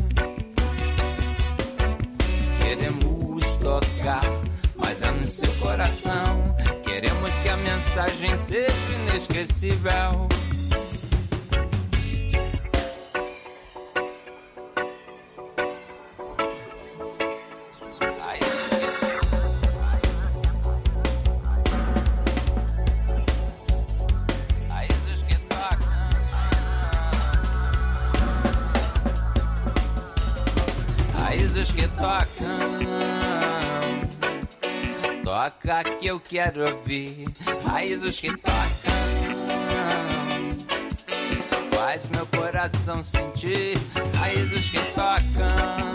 Queremos tocar, mas é no seu coração. Queremos que a mensagem seja inesquecível. Raízes que tocam, Toca que eu quero ouvir. Raízes que tocam, faz meu coração sentir. Raízes que tocam,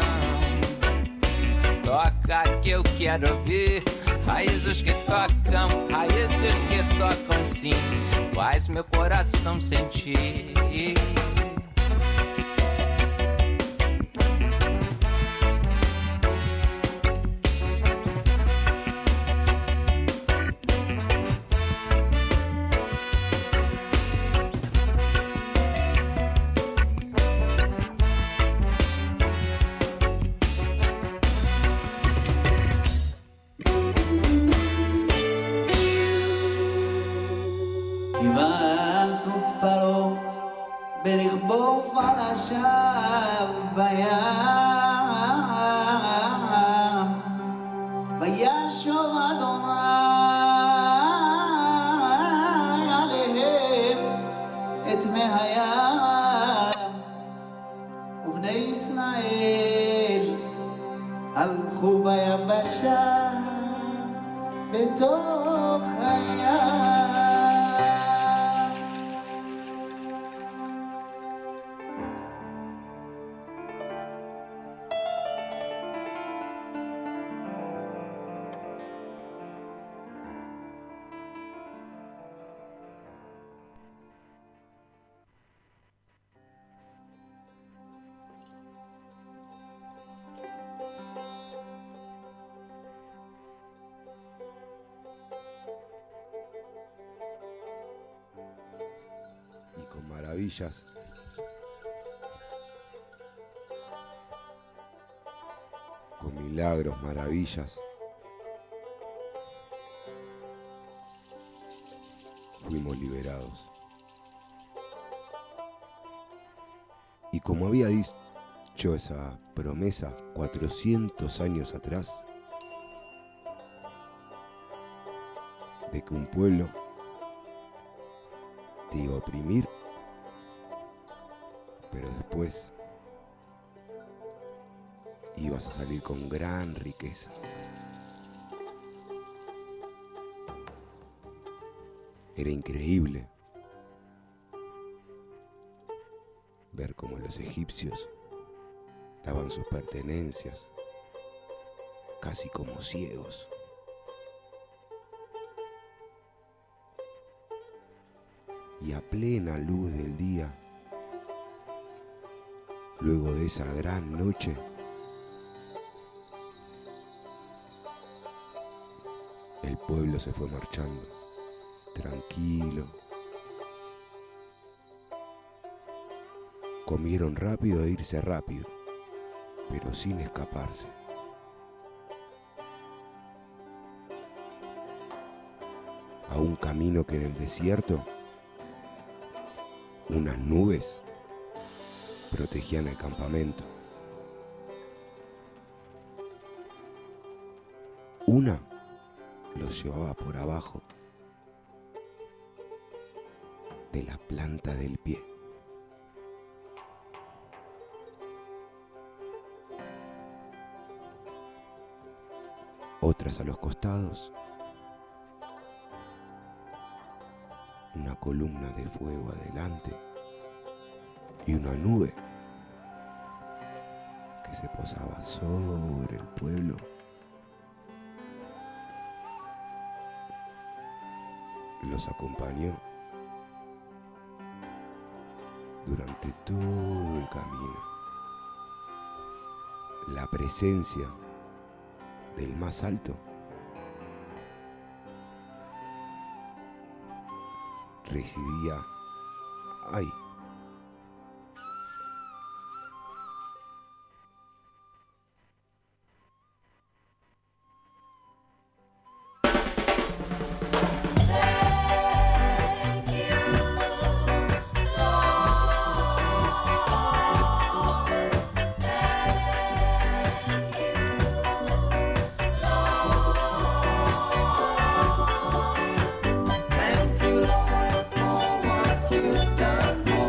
toca que eu quero ouvir. Raízes que tocam sim, faz meu coração sentir. עכשיו בים וישוב אדוני עליהם את מי הים ובני ישראל הלכו ביבשה בתוך הים. Maravillas. Con milagros, maravillas. Fuimos liberados. Y como había dicho esa promesa 400 años atrás, de que un pueblo te iba a oprimir, pero después ibas a salir con gran riqueza. Era increíble ver cómo los egipcios daban sus pertenencias, casi como ciegos. Y a plena luz del día, luego de esa gran noche, el pueblo se fue marchando, tranquilo. Comieron rápido e irse rápido, pero sin escaparse. A un camino que en el desierto unas nubes protegían el campamento. Una los llevaba por abajo de la planta del pie. Otras a los costados. Una columna de fuego adelante y una nube que se posaba sobre el pueblo. Los acompañó durante todo el camino. La presencia del más alto residía ahí. Thank you, Lord, for what you've done for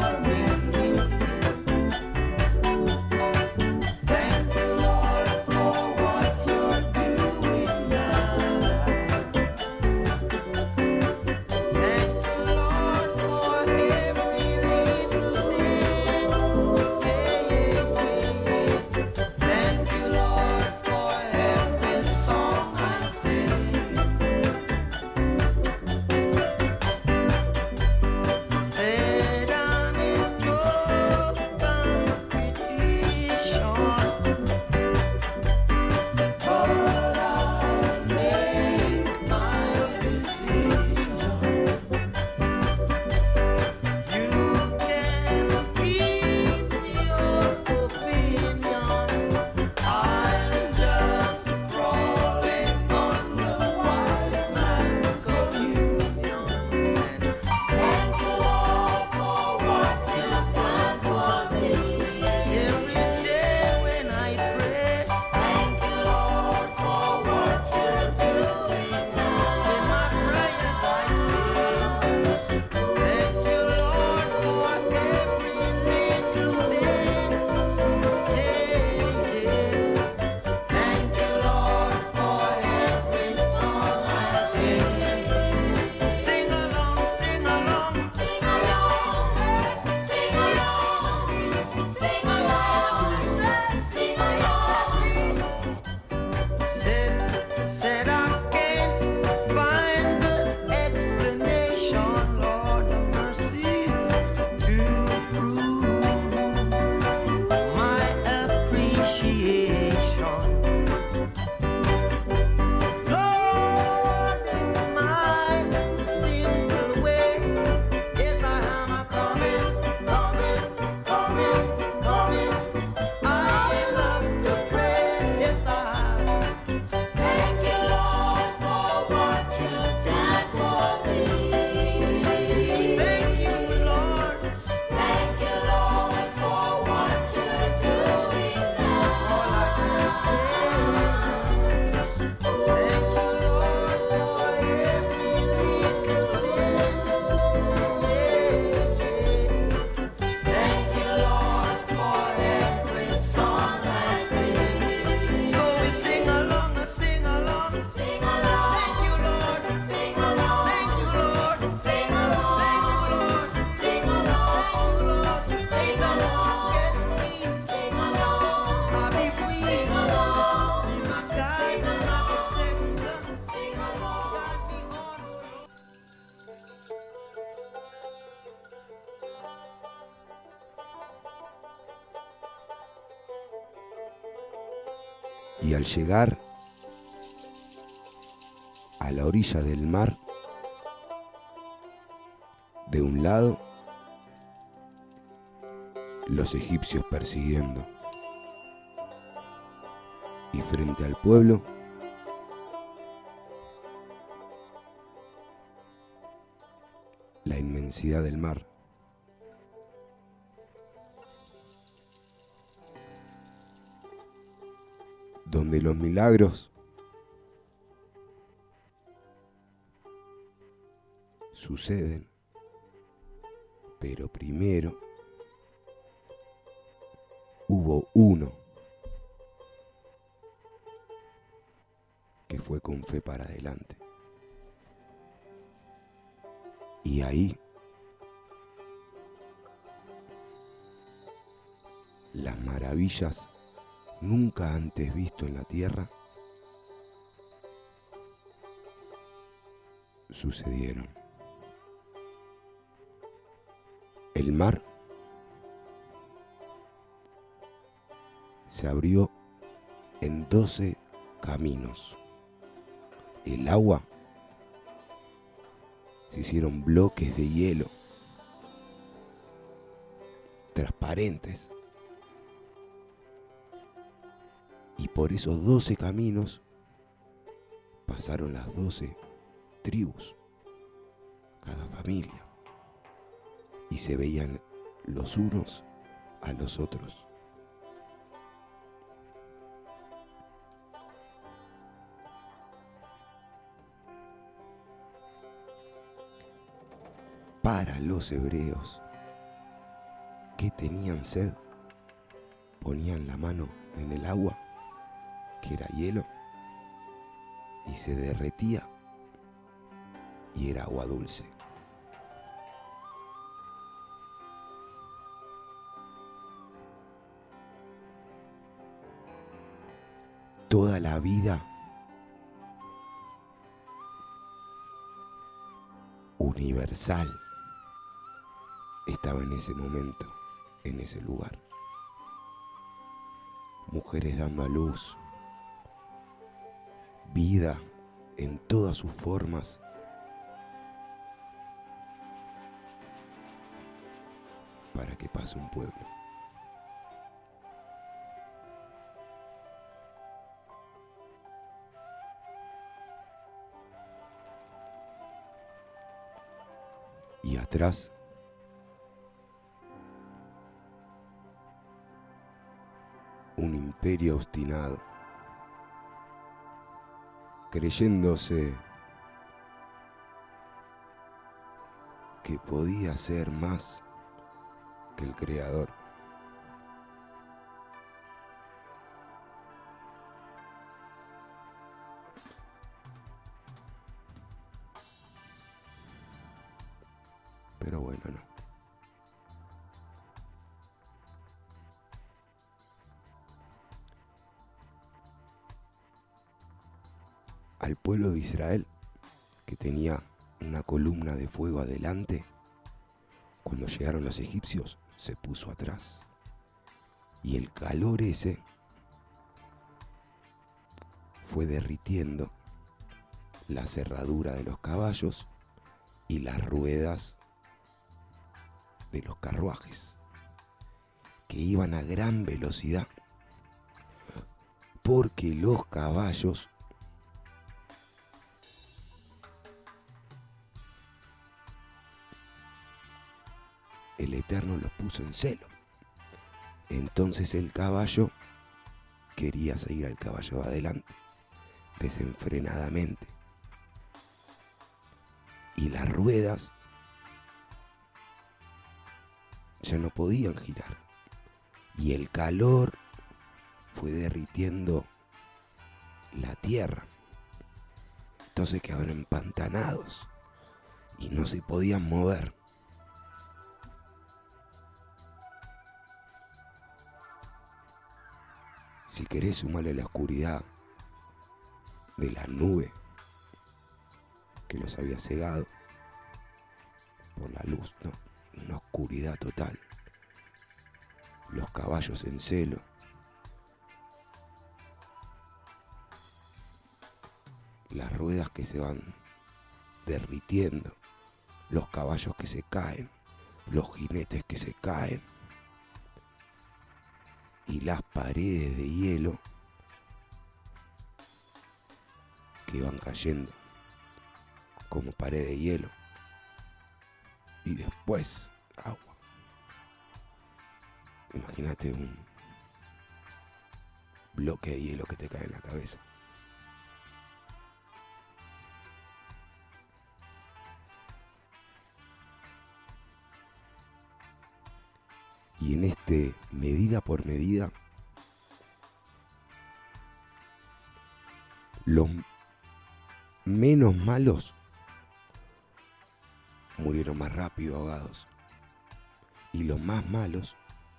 Y al llegar a la orilla del mar, de un lado, los egipcios persiguiendo, y frente al pueblo, la inmensidad del mar. Donde los milagros suceden, pero primero hubo uno que fue con fe para adelante. Y ahí las maravillas nunca antes visto en la tierra sucedieron. El mar se abrió en 12 caminos. El agua se hicieron bloques de hielo transparentes. Y por esos 12 caminos pasaron las 12 tribus, cada familia, y se veían los unos a los otros. Para los hebreos que tenían sed, ponían la mano en el agua, que era hielo, y se derretía y era agua dulce. Toda la vida universal estaba en ese momento, en ese lugar. Mujeres dando a luz, vida en todas sus formas, para que pase un pueblo. Y atrás, un imperio obstinado, creyéndose que podía ser más que el Creador. Pero bueno, no. Al pueblo de Israel, que tenía una columna de fuego adelante, cuando llegaron los egipcios, se puso atrás. Y el calor ese fue derritiendo la cerradura de los caballos y las ruedas de los carruajes, que iban a gran velocidad, porque los caballos el Eterno los puso en celo. Entonces el caballo quería seguir al caballo adelante, desenfrenadamente. Y las ruedas ya no podían girar. Y el calor fue derritiendo la tierra. Entonces quedaron empantanados y no se podían mover. Si querés sumarle la oscuridad de la nube que los había cegado por la luz, ¿no? Una oscuridad total. Los caballos en celo. ruedas que se van derritiendo, los caballos que se caen, los jinetes que se caen y las paredes de hielo que van cayendo como pared de hielo y después agua. Imagínate un bloque de hielo que te cae en la cabeza. Y en este medida por medida, los menos malos murieron más rápido ahogados. Y los más malos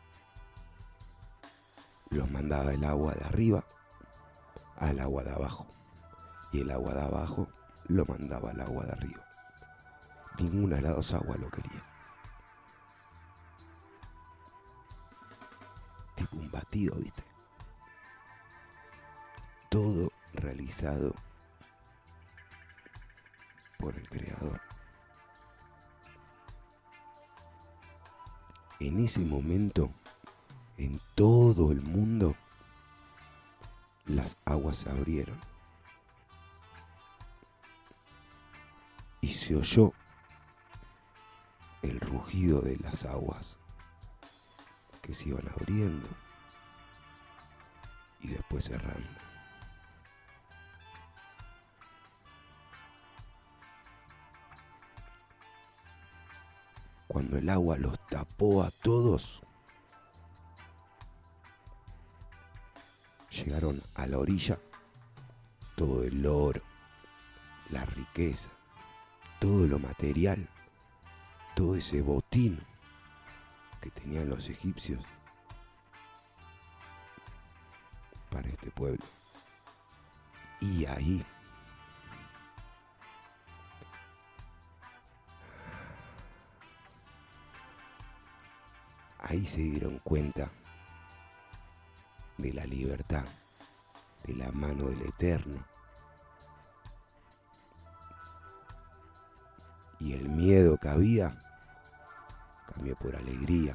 los mandaba el agua de arriba al agua de abajo. Y el agua de abajo lo mandaba al agua de arriba. Ninguna de las dos aguas lo quería. Tipo un batido, ¿viste? Todo realizado por el Creador. En ese momento, en todo el mundo, las aguas se abrieron. Y se oyó el rugido de las aguas que se iban abriendo y después cerrando. Cuando el agua los tapó a todos, llegaron a la orilla todo el oro, la riqueza, todo lo material, todo ese botín que tenían los egipcios para este pueblo. Y ahí se dieron cuenta de la libertad, de la mano del Eterno. Y el miedo que había cambió por alegría.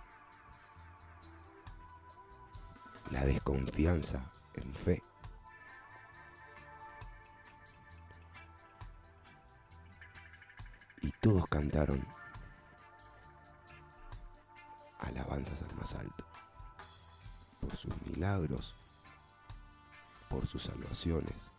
La desconfianza en fe. Y todos cantaron alabanzas al más alto, por sus milagros, por sus salvaciones.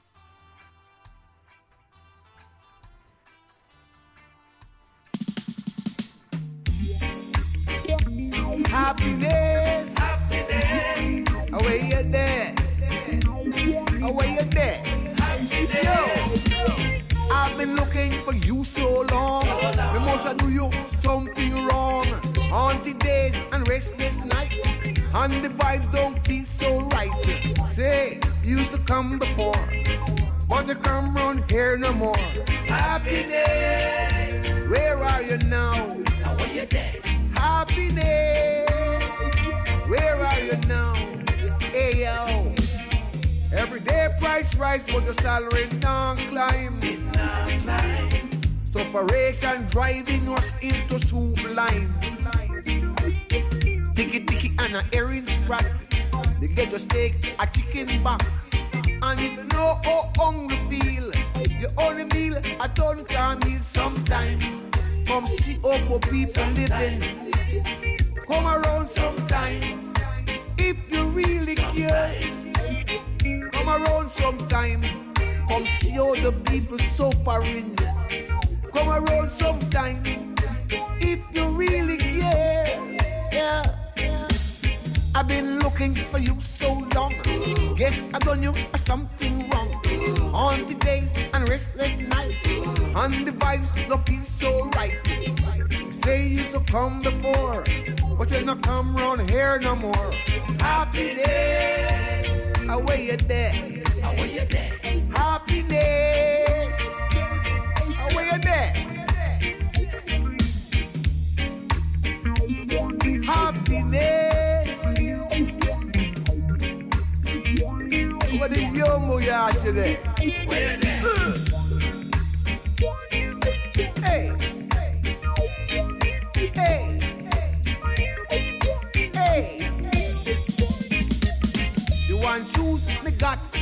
Happiness, happiness, away you there, away you there. Yo, I've been looking for you so long. The most I do you something wrong. Haunted days and restless nights, and the vibe don't feel so right. Say, you used to come before, but you come round here no more. Happiness, where are you now? Now where you there? Happiness, where are you now? Hey yo, every day price rise, but your salary don't climb. Separation driving us into sublime. Ticky and a herring sprat. They get a steak, a chicken back. And if you know how hungry feel, you only meal a ton can meal sometime. Come see how people living. Come around sometime. If you really care, come around sometime. Come see how the people suffering. Come around sometime. If you really care, yeah. I've been looking for you so long. Guess I done you something wrong. On the days and restless nights, and the vibes don't feel so right. Say you used to come before, but you not come round here no more. Happiness, away you there, away you there. Happiness, away you there. Happiness. What is your moya today? Where you there?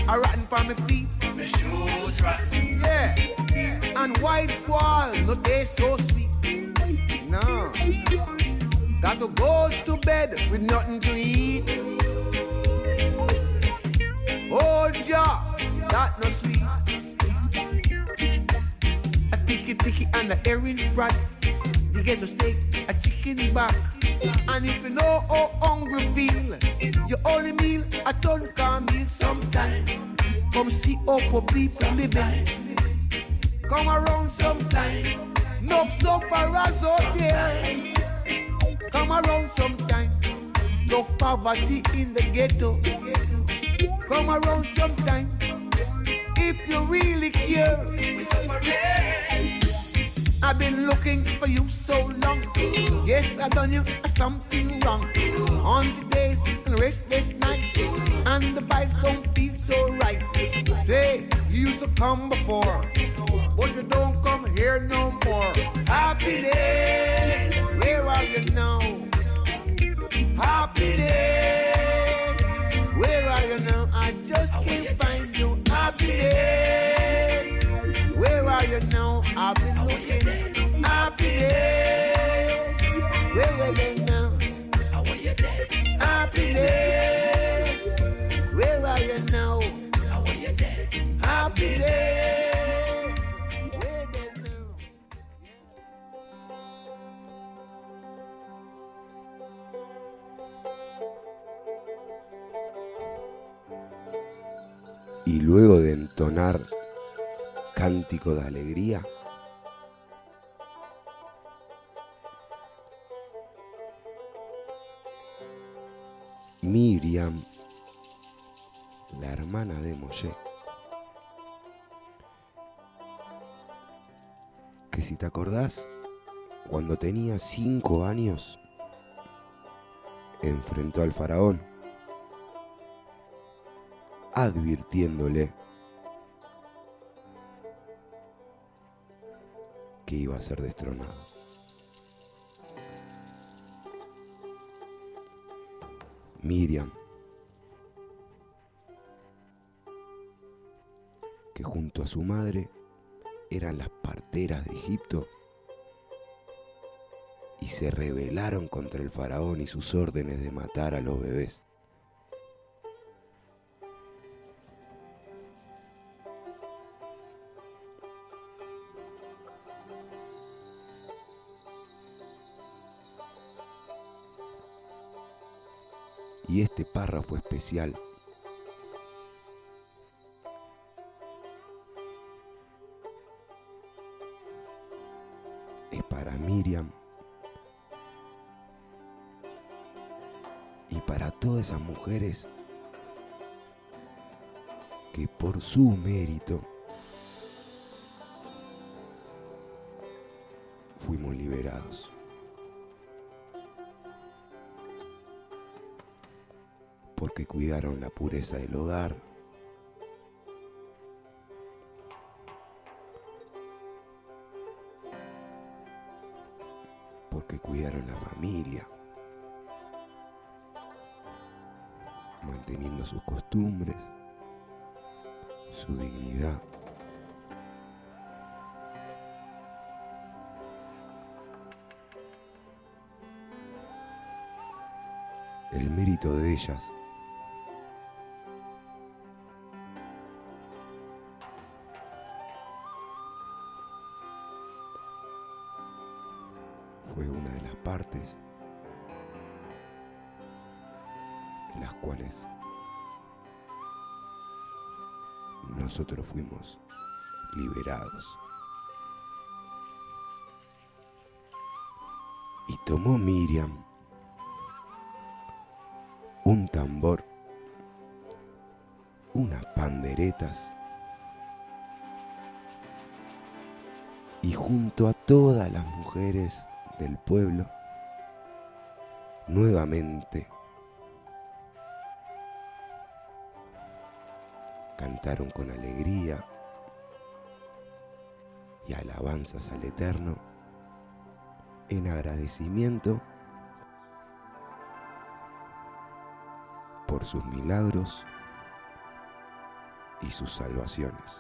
are rotten for me feet. My shoes rotten. Yeah. And white squall, no taste so sweet. No. Got to go to bed with nothing to eat. Oh, Jah, that no sweet. A ticky and a herring sprat. You get the steak, a chicken back. And if you know how hungry feel, you only meal a ton can meal sometime. Come see how poor people living. Come around sometime. No sufferers out there. Come around sometime. No poverty in the ghetto. Come around sometime. If you really care. I've been looking for you so long. Yes, I done you something wrong. On today's and restless nights, and the bike don't feel so right. Say, you used to come before, but you don't come here no more. Happiness, where are you now? Happiness, where are you now? I just can't find you. Happiness, where are you now? I've been looking. Happiness, where are you now? Happiness, where are you now? Happiness, where are you now? Y luego de entonar cántico de alegría, Miriam, la hermana de Moshe, que si te acordás, cuando tenía 5 años, enfrentó al faraón, advirtiéndole que iba a ser destronado. Miriam, que junto a su madre eran las parteras de Egipto y se rebelaron contra el faraón y sus órdenes de matar a los bebés. Y este párrafo especial es para Miriam y para todas esas mujeres que por su mérito fuimos liberados. Porque cuidaron la pureza del hogar, porque cuidaron la familia, manteniendo sus costumbres, su dignidad. El mérito de ellas fue una de las partes en las cuales nosotros fuimos liberados. Y tomó Miriam un tambor, unas panderetas, y junto a todas las mujeres del pueblo, nuevamente cantaron con alegría y alabanzas al Eterno en agradecimiento por sus milagros y sus salvaciones.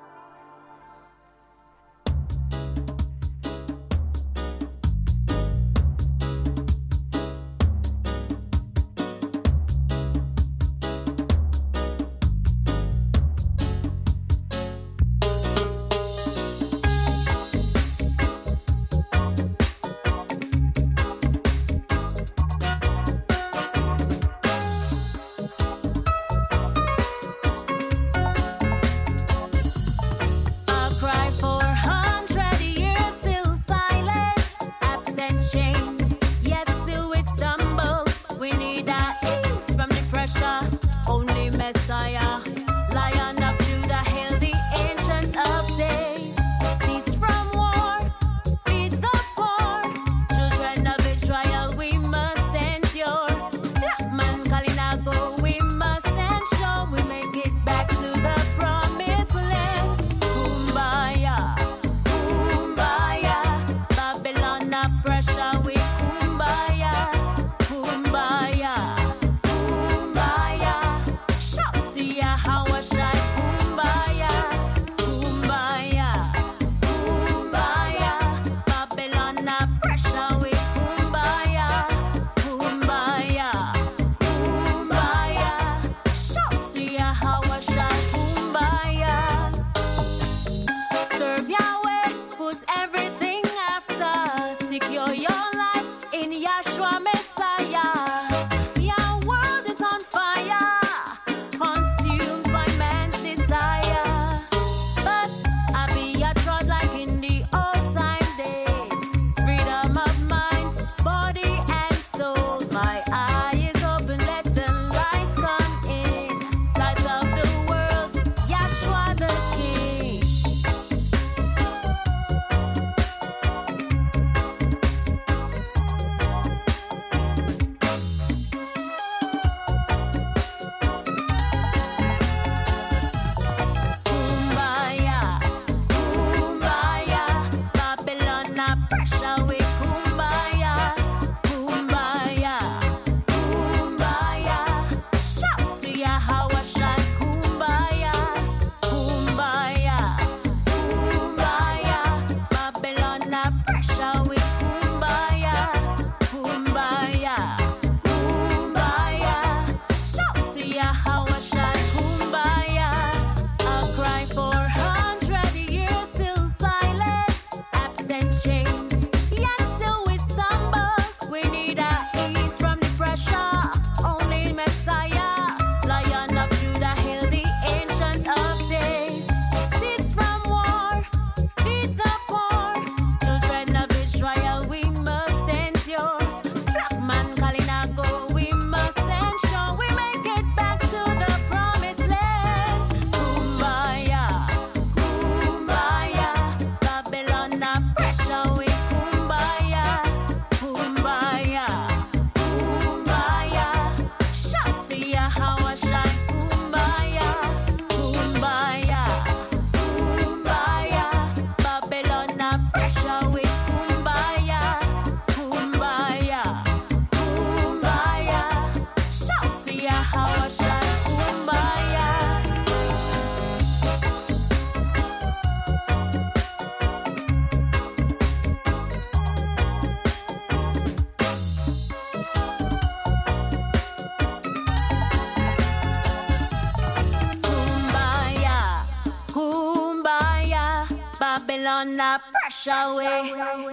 Babylon, the pressure away.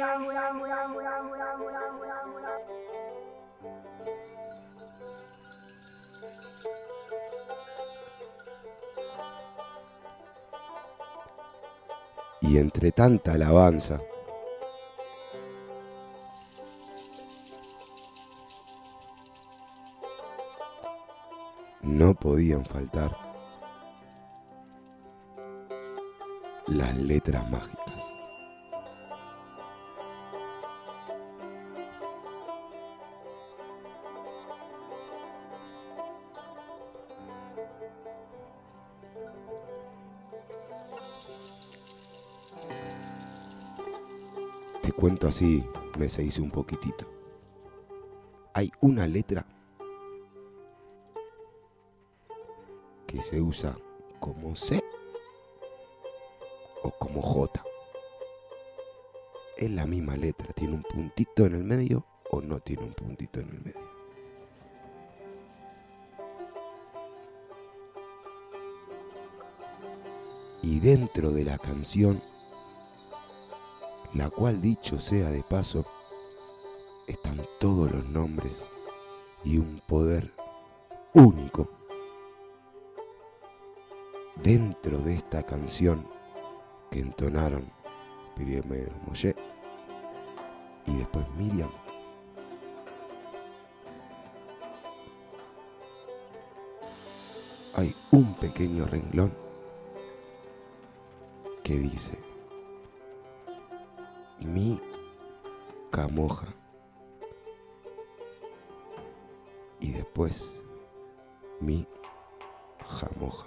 Y entre tanta alabanza, no podían faltar las letras mágicas. Te cuento así, me se hizo un poquitito. Hay una letra que se usa como C o como J. Es la misma letra, tiene un puntito en el medio o no tiene un puntito en el medio. Y dentro de la canción, la cual dicho sea de paso, están todos los nombres y un poder único. Dentro de esta canción que entonaron primero Moshe y después Miriam, hay un pequeño renglón que dice mi camoja y después mi jamoja.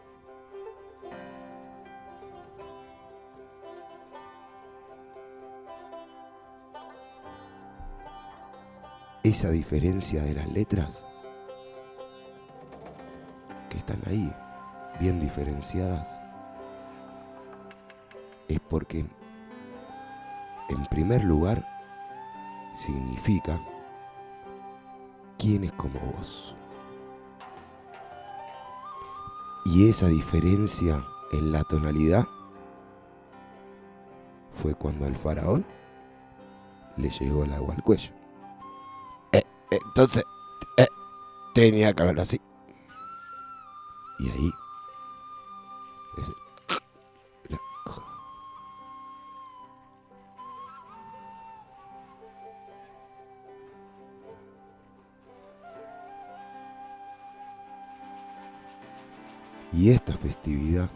Esa diferencia de las letras que están ahí bien diferenciadas es porque en primer lugar significa quién es como vos. Y esa diferencia en la tonalidad fue cuando al faraón le llegó el agua al cuello. Entonces tenía que hablar así. Y ahí ese y esta festividad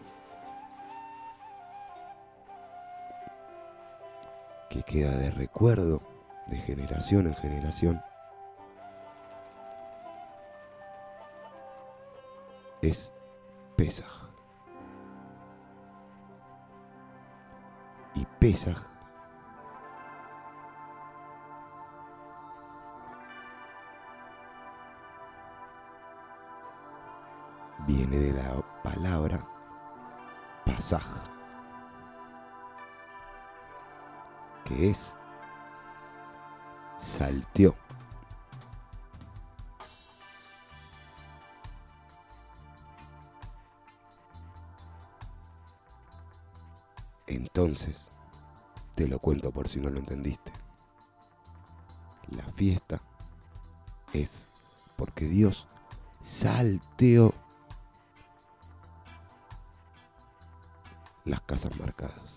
que queda de recuerdo de generación en generación es Pesaj. Y Pesaj viene de la palabra pasaj, que es salteó. Entonces, te lo cuento por si no lo entendiste. La fiesta es porque Dios salteó las casas marcadas.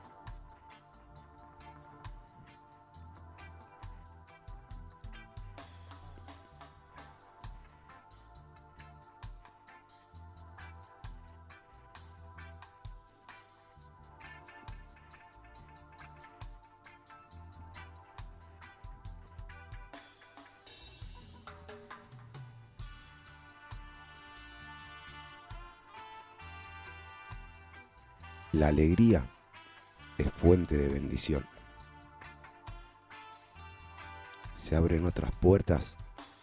La alegría es fuente de bendición. Se abren otras puertas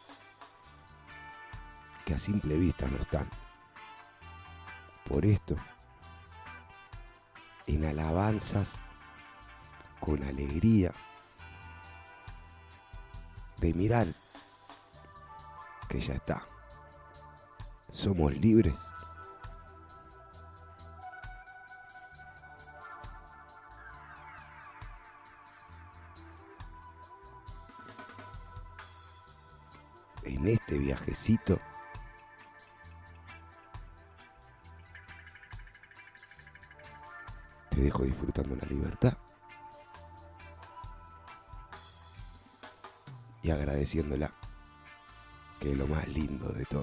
que a simple vista no están. Por esto, en alabanzas con alegría de mirar que ya está. Somos libres. En este viajecito te dejo disfrutando la libertad y agradeciéndola, que es lo más lindo de todo.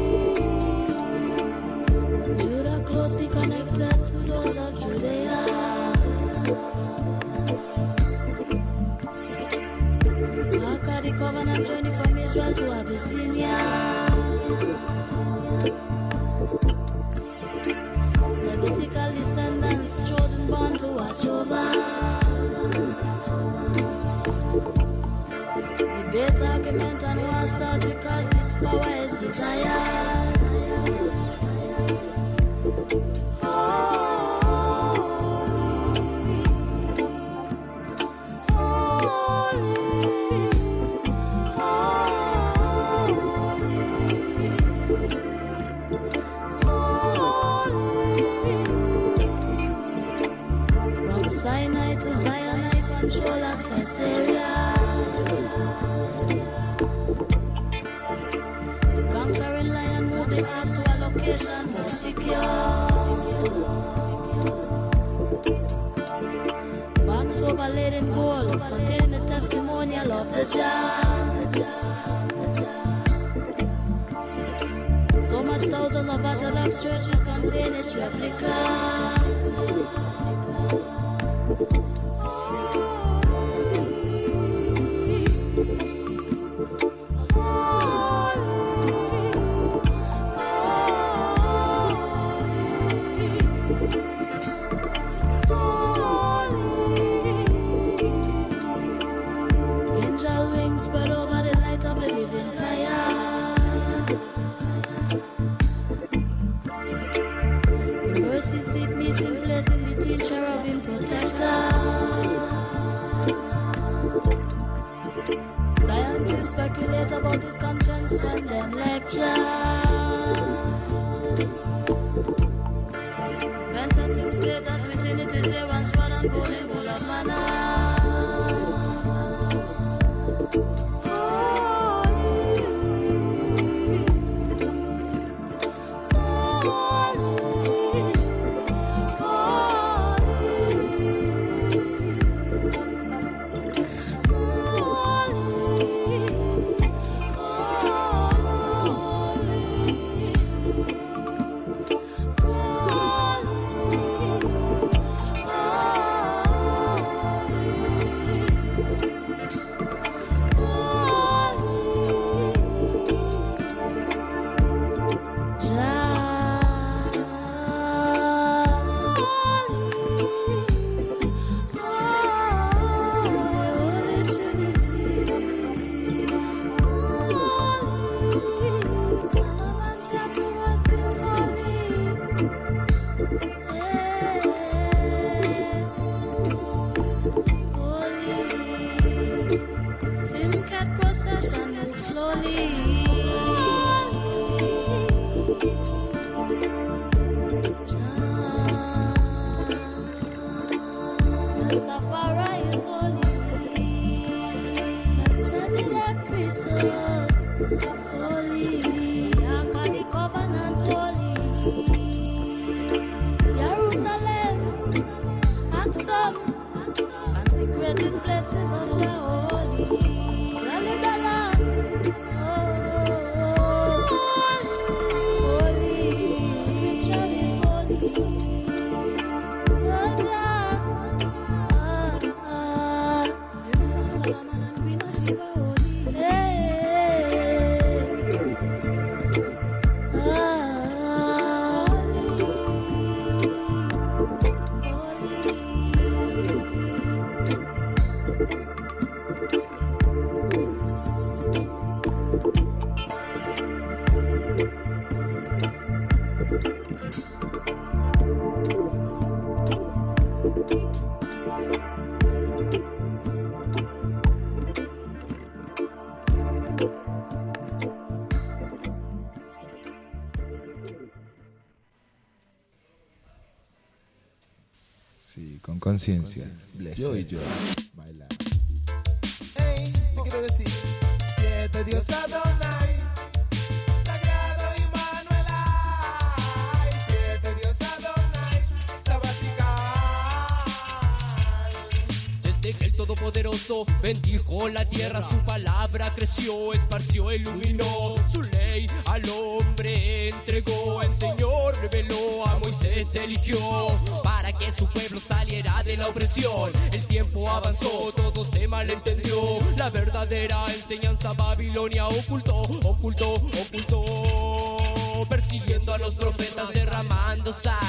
Judah closely connected to those of Judea. Political descendants chosen born to watch over. Debate, argument, and war start because its power is desire. From Sinai to Zion, I control access area. The conquering lion moved the ark to a location more secure. Box overlaid in gold, containing the testimonial of the Jah. So much thousands of Orthodox churches contain its replica. Angel wings spread over the light of the living fire. The mercy seat meeting place in between cherubim protector. Scientists speculate about its contents when them lecture. The Pentateuch state that within it is a one sword and golden bowl of manna. Timcat procession moves slowly. Rastafari is holy. Melchizedek Christos holy. Ark of the Covenant holy. Jerusalem, Aksum, consecrated places of Jehovah. Sí, con conciencia. Yo y yo. Bailar. Hey, te quiero decir, siete Dios Adonai, Sagrado Immanuel, siete Dios Adonai, Sabbatical. Desde que el Todopoderoso bendijo la tierra, su palabra creció, esparció, iluminó, su ley al hombre entregó, enseñó, reveló, a Moisés eligió, para que su pueblo saliera de la opresión. El tiempo avanzó, todo se malentendió, la verdadera enseñanza Babilonia ocultó, persiguiendo a los profetas, derramando sangre y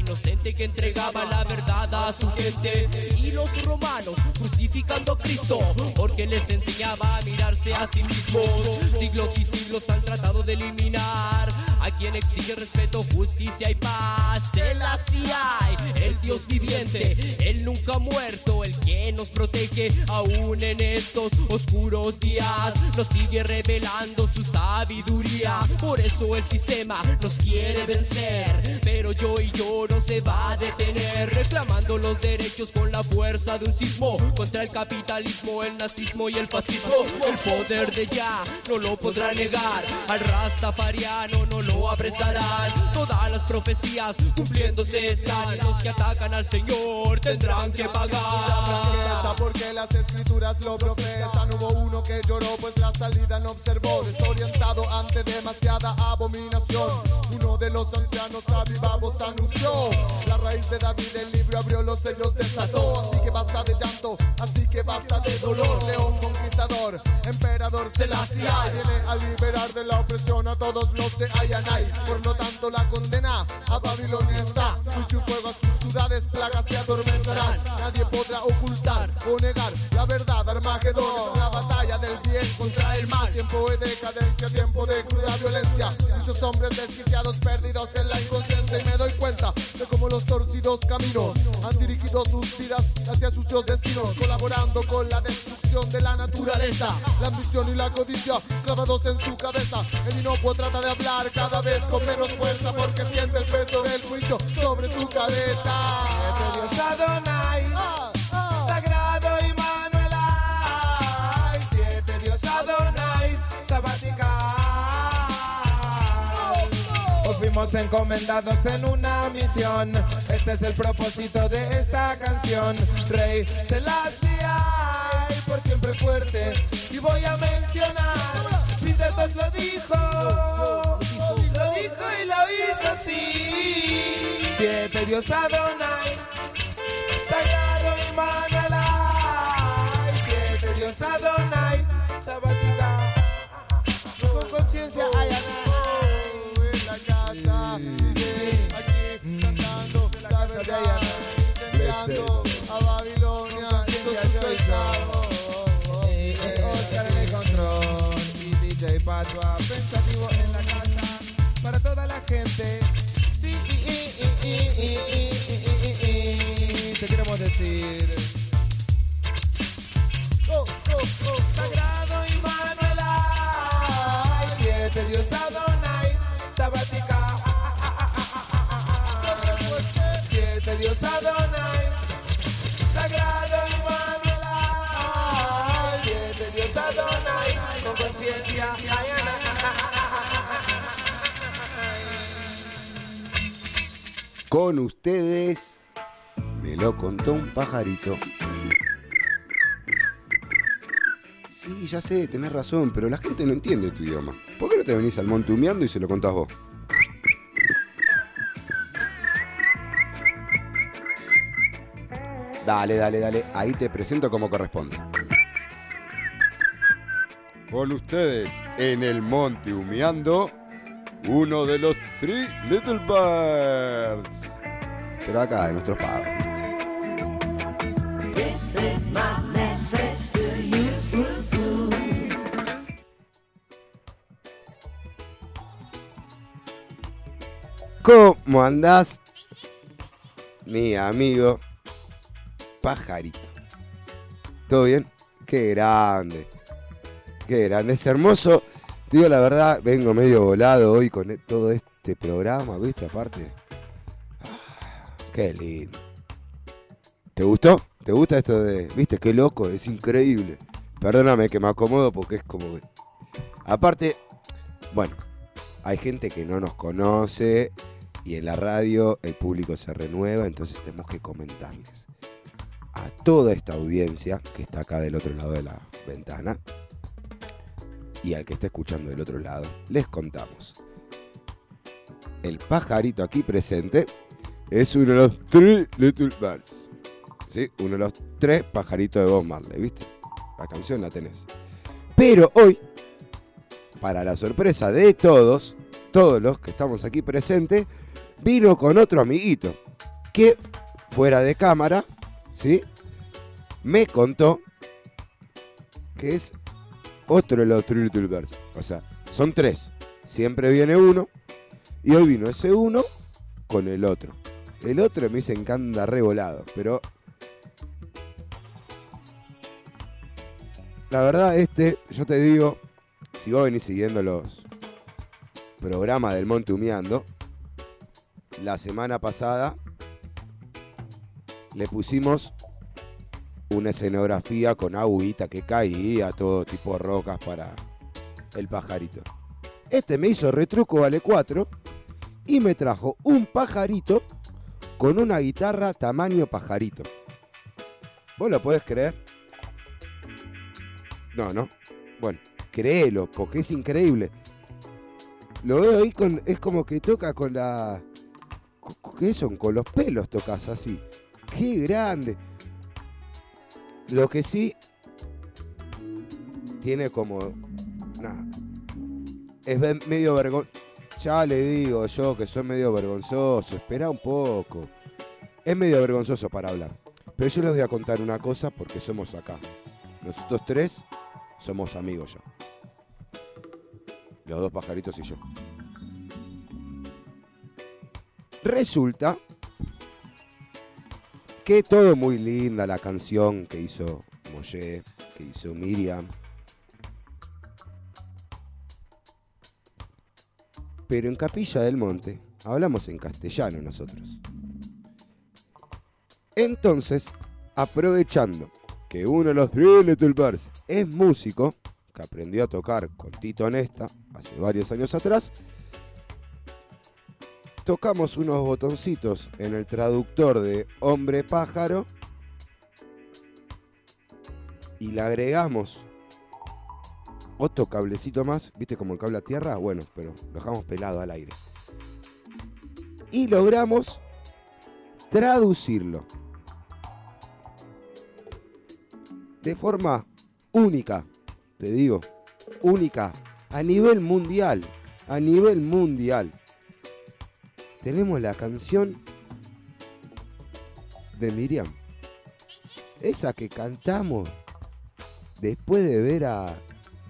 inocente que entregaba la verdad a su gente. Y los romanos crucificando a Cristo porque les enseñaba a mirarse a sí mismos. Siglos y siglos han tratado de eliminar a quien exige respeto, justicia y paz. El Asiai, el Dios viviente, el nunca muerto, el que nos protege aún en estos oscuros días. Nos sigue revelando su sabiduría. Por eso el sistema nos quiere vencer, pero yo no se va a detener, reclamando los derechos con la fuerza de un sismo contra el capitalismo, el nazismo y el fascismo. El poder de Jah no lo podrá negar, al rastafariano no lo apresarán. Todas las profecías cumpliéndose están, y los que atacan al Señor tendrán que pagar. Porque las escrituras lo profesan. Hubo uno que lloró pues la salida no observó, desorientado ante demasiada abominación. Uno de los ancianos avivavos anunció: la raíz de David, el libro abrió, los sellos desató. Así que basta de llanto, así que basta de dolor. León conquistador, emperador Selassie viene a liberar de la opresión a todos los de Ayanay. Por lo tanto la condena a Babilonia está. Juicio y fuego a sus ciudades, plagas se atormentarán. Nadie podrá ocultar o negar la verdad. Armagedón es la batalla del bien contra el mal. Tiempo de decadencia, tiempo de cruda violencia. Muchos hombres desquiciados, perdidos en la inconsciencia. Y me doy cuenta de cómo los torcidos caminos han dirigido sus vidas hacia sucios destinos, colaborando con la destrucción de la naturaleza. La ambición y la codicia clavados en su cabeza. El inocuo trata de hablar cada vez con menos fuerza, porque siente el peso del juicio sobre su cabeza. Dios Adonai, sagrado Immanuel, siete Dios Adonai, sabática. Os fuimos encomendados en una misión. Este es el propósito de esta canción. Rey Selassie, por siempre fuerte. Y voy a mencionar, Pintertos lo dijo y lo hizo así. Siete Dios Adonai, sagrado Immanuel, siete Dios Adonai, sabática. Con conciencia hay en la casa, aquí cantando la verdad, incendiando a Babilonia. Oscar en el control y DJ Patua pensativo en la casa para toda la gente. Sí, te queremos decir. Sagrado Immanuel, siete Dios Adonai, sabática. Siete Dios Adonai, sagrado Immanuel, siete Dios Adonai, con conciencia. Con ustedes, me lo contó un pajarito. Sí, ya sé, tenés razón, pero la gente no entiende tu idioma. ¿Por qué no te venís al Montumeando y se lo contás vos? Dale, ahí te presento como corresponde. Con ustedes, en el Monte Humeando, uno de los Three Little Birds. Pero acá, de nuestros pagos, ¿viste? This is my message to you. ¿Cómo andás, mi amigo pajarito? ¿Todo bien? Qué grande, es hermoso. Te digo la verdad, vengo medio volado hoy con todo este programa, ¿viste? Aparte, qué lindo. ¿Te gustó? ¿Te gusta esto de...? ¿Viste? Qué loco, es increíble. Perdóname que me acomodo porque es como... Aparte, bueno, hay gente que no nos conoce y en la radio el público se renueva, entonces tenemos que comentarles a toda esta audiencia que está acá del otro lado de la ventana y al que está escuchando del otro lado, les contamos. El pajarito aquí presente es uno de los Three Little Birds. ¿Sí? Uno de los 3 pajaritos de Bob Marley, ¿viste? La canción la tenés. Pero hoy, para la sorpresa de todos los que estamos aquí presentes, vino con otro amiguito. que fuera de cámara, ¿sí? Me contó que es otro de los Turtleverse. O sea, son 3. Siempre viene uno. Y hoy vino ese uno con el otro. El otro me dicen que anda revolado. Pero la verdad, yo te digo, si vos venís siguiendo los programas del Monte Humeando, la semana pasada le pusimos una escenografía con agüita que caía, todo tipo de rocas para el pajarito. Me hizo retruco, vale 4, y me trajo un pajarito con una guitarra tamaño pajarito. ¿Vos lo podés creer? No. Bueno, créelo, porque es increíble. Lo veo ahí es como que toca con la... ¿Qué son? Con los pelos tocas así. ¡Qué grande! Lo que sí tiene como... es medio vergonzoso. Ya le digo yo que soy medio vergonzoso. Espera un poco. Es medio vergonzoso para hablar. Pero yo les voy a contar una cosa porque somos acá. Nosotros 3 somos amigos ya. Los 2 pajaritos y yo. Resulta que todo muy linda la canción que hizo Mollé, que hizo Miriam. Pero en Capilla del Monte hablamos en castellano nosotros. Entonces, aprovechando que uno de los Three Little Birds es músico, que aprendió a tocar con Tito Nesta hace varios años atrás, tocamos unos botoncitos en el traductor de Hombre Pájaro y le agregamos otro cablecito más, ¿viste como el cable a tierra? Bueno, pero lo dejamos pelado al aire. Y logramos traducirlo de forma única, te digo, única, a nivel mundial, Tenemos la canción de Miriam, esa que cantamos después de ver a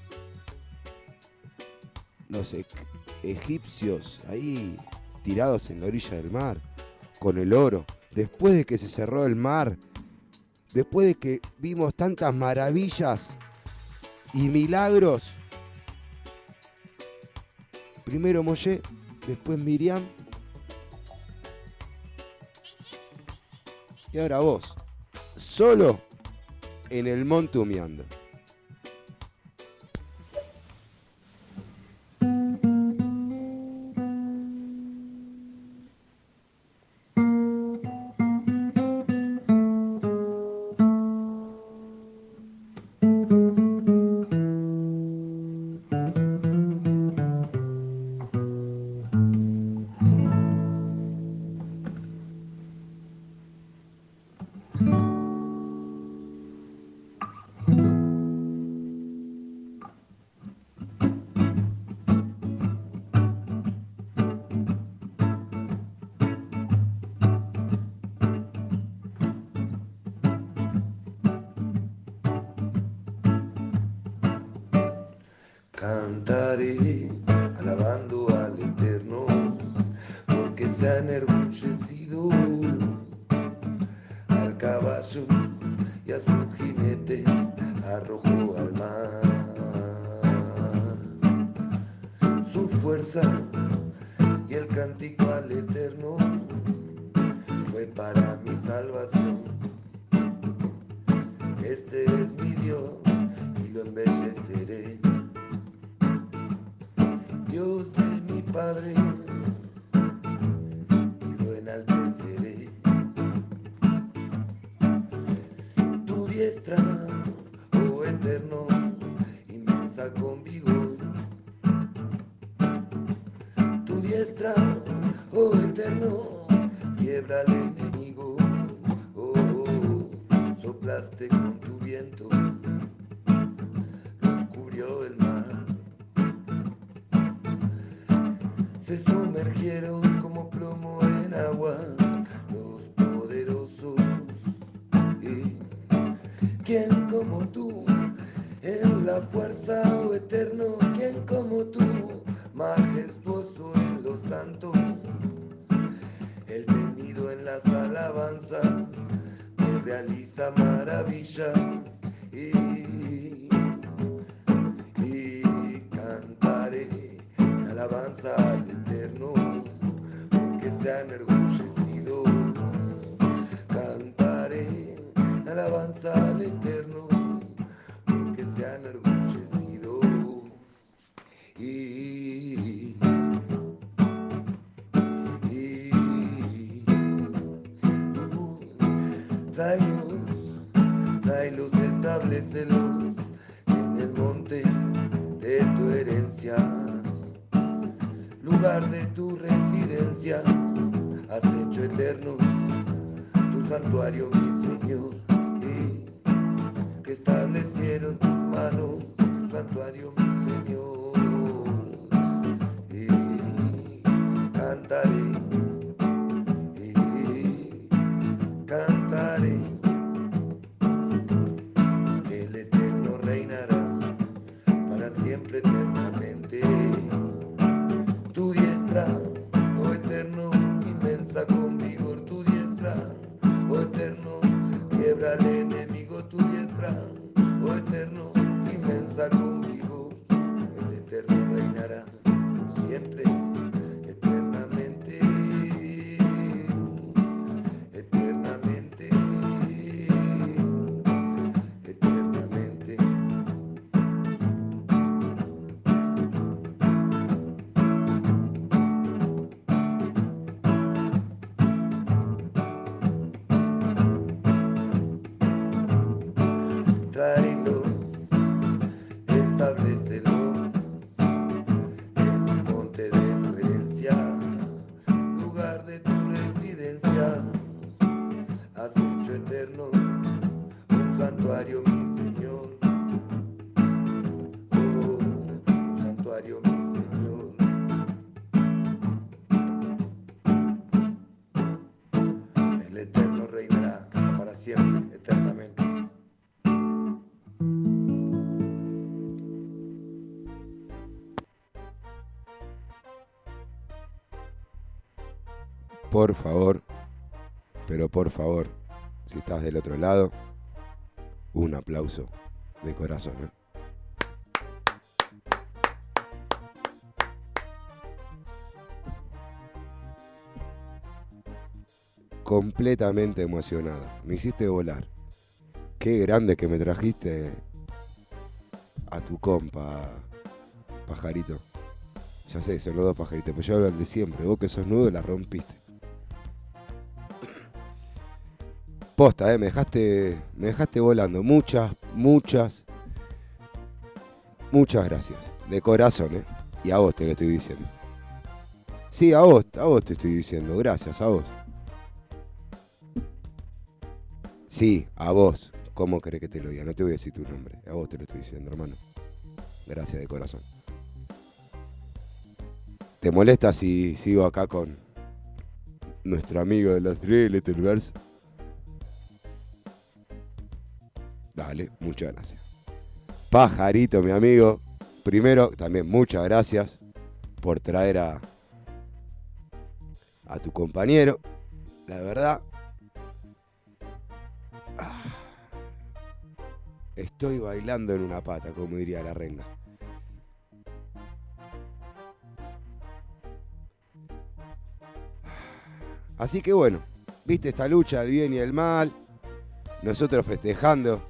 los egipcios ahí tirados en la orilla del mar, con el oro, después de que se cerró el mar, después de que vimos tantas maravillas y milagros. Primero Mollé, después Miriam, y ahora vos, solo en el Monte Humeando. Cantaré alabando al Eterno, porque se ha enorgullecido al caballo y a su jinete arrojó al mar. Su fuerza y el cántico al Eterno fue para mi salvación. Este es mi Dios y lo embelleceré. Dios es mi Padre y lo enalteceré. Tu diestra, oh Eterno, inmensa con vigor. Tu diestra, oh Eterno, quiebra al enemigo. Oh, soplaste con tu viento, los cubrió el mar. Se sumergieron como plomo en aguas los santo, el temido en las alabanzas, que realiza maravillas y cantaré en alabanza al Eterno, porque se ha enorgullecido. Cantaré en alabanza al Eterno, porque se ha enorgullecido. Tráelos, establecelos en el monte de tu herencia, lugar de tu residencia, has hecho eterno tu santuario, mi Señor, y que establecieron tus manos tu santuario, mi Señor, y cantaré, el Eterno reinará para siempre, eternamente. Tu diestra, oh Eterno, inmensa con vigor, tu diestra, oh Eterno, quiebra al enemigo, tu diestra, oh Eterno, inmensa con vigor. El Eterno reinará por siempre, eternamente, eternamente, eternamente. Tráelo, establecelo en el monte de tu herencia, lugar de tu residencia, has hecho eterno un santuario, mi Señor, oh, un santuario, mi Señor. El Eterno reinará para siempre, eternamente. Por favor, pero por favor, si estás del otro lado, un aplauso de corazón, ¿eh? Completamente emocionado, me hiciste volar. Qué grande que me trajiste a tu compa, pajarito. Ya sé, son los dos pajaritos, pero yo hablo al de siempre. Vos que sos nudo la rompiste. Posta, me dejaste volando. Muchas gracias. De corazón, Y a vos te lo estoy diciendo. Sí, a vos te estoy diciendo. Gracias, a vos. Sí, a vos. ¿Cómo querés que te lo diga? No te voy a decir tu nombre. A vos te lo estoy diciendo, hermano. Gracias de corazón. ¿Te molesta si sigo acá con nuestro amigo de los Three Little Birds? Dale, muchas gracias. Pajarito, mi amigo. Primero, también muchas gracias por traer a tu compañero. La verdad, estoy bailando en una pata, como diría la renga. Así que bueno, viste esta lucha del bien y del mal, nosotros festejando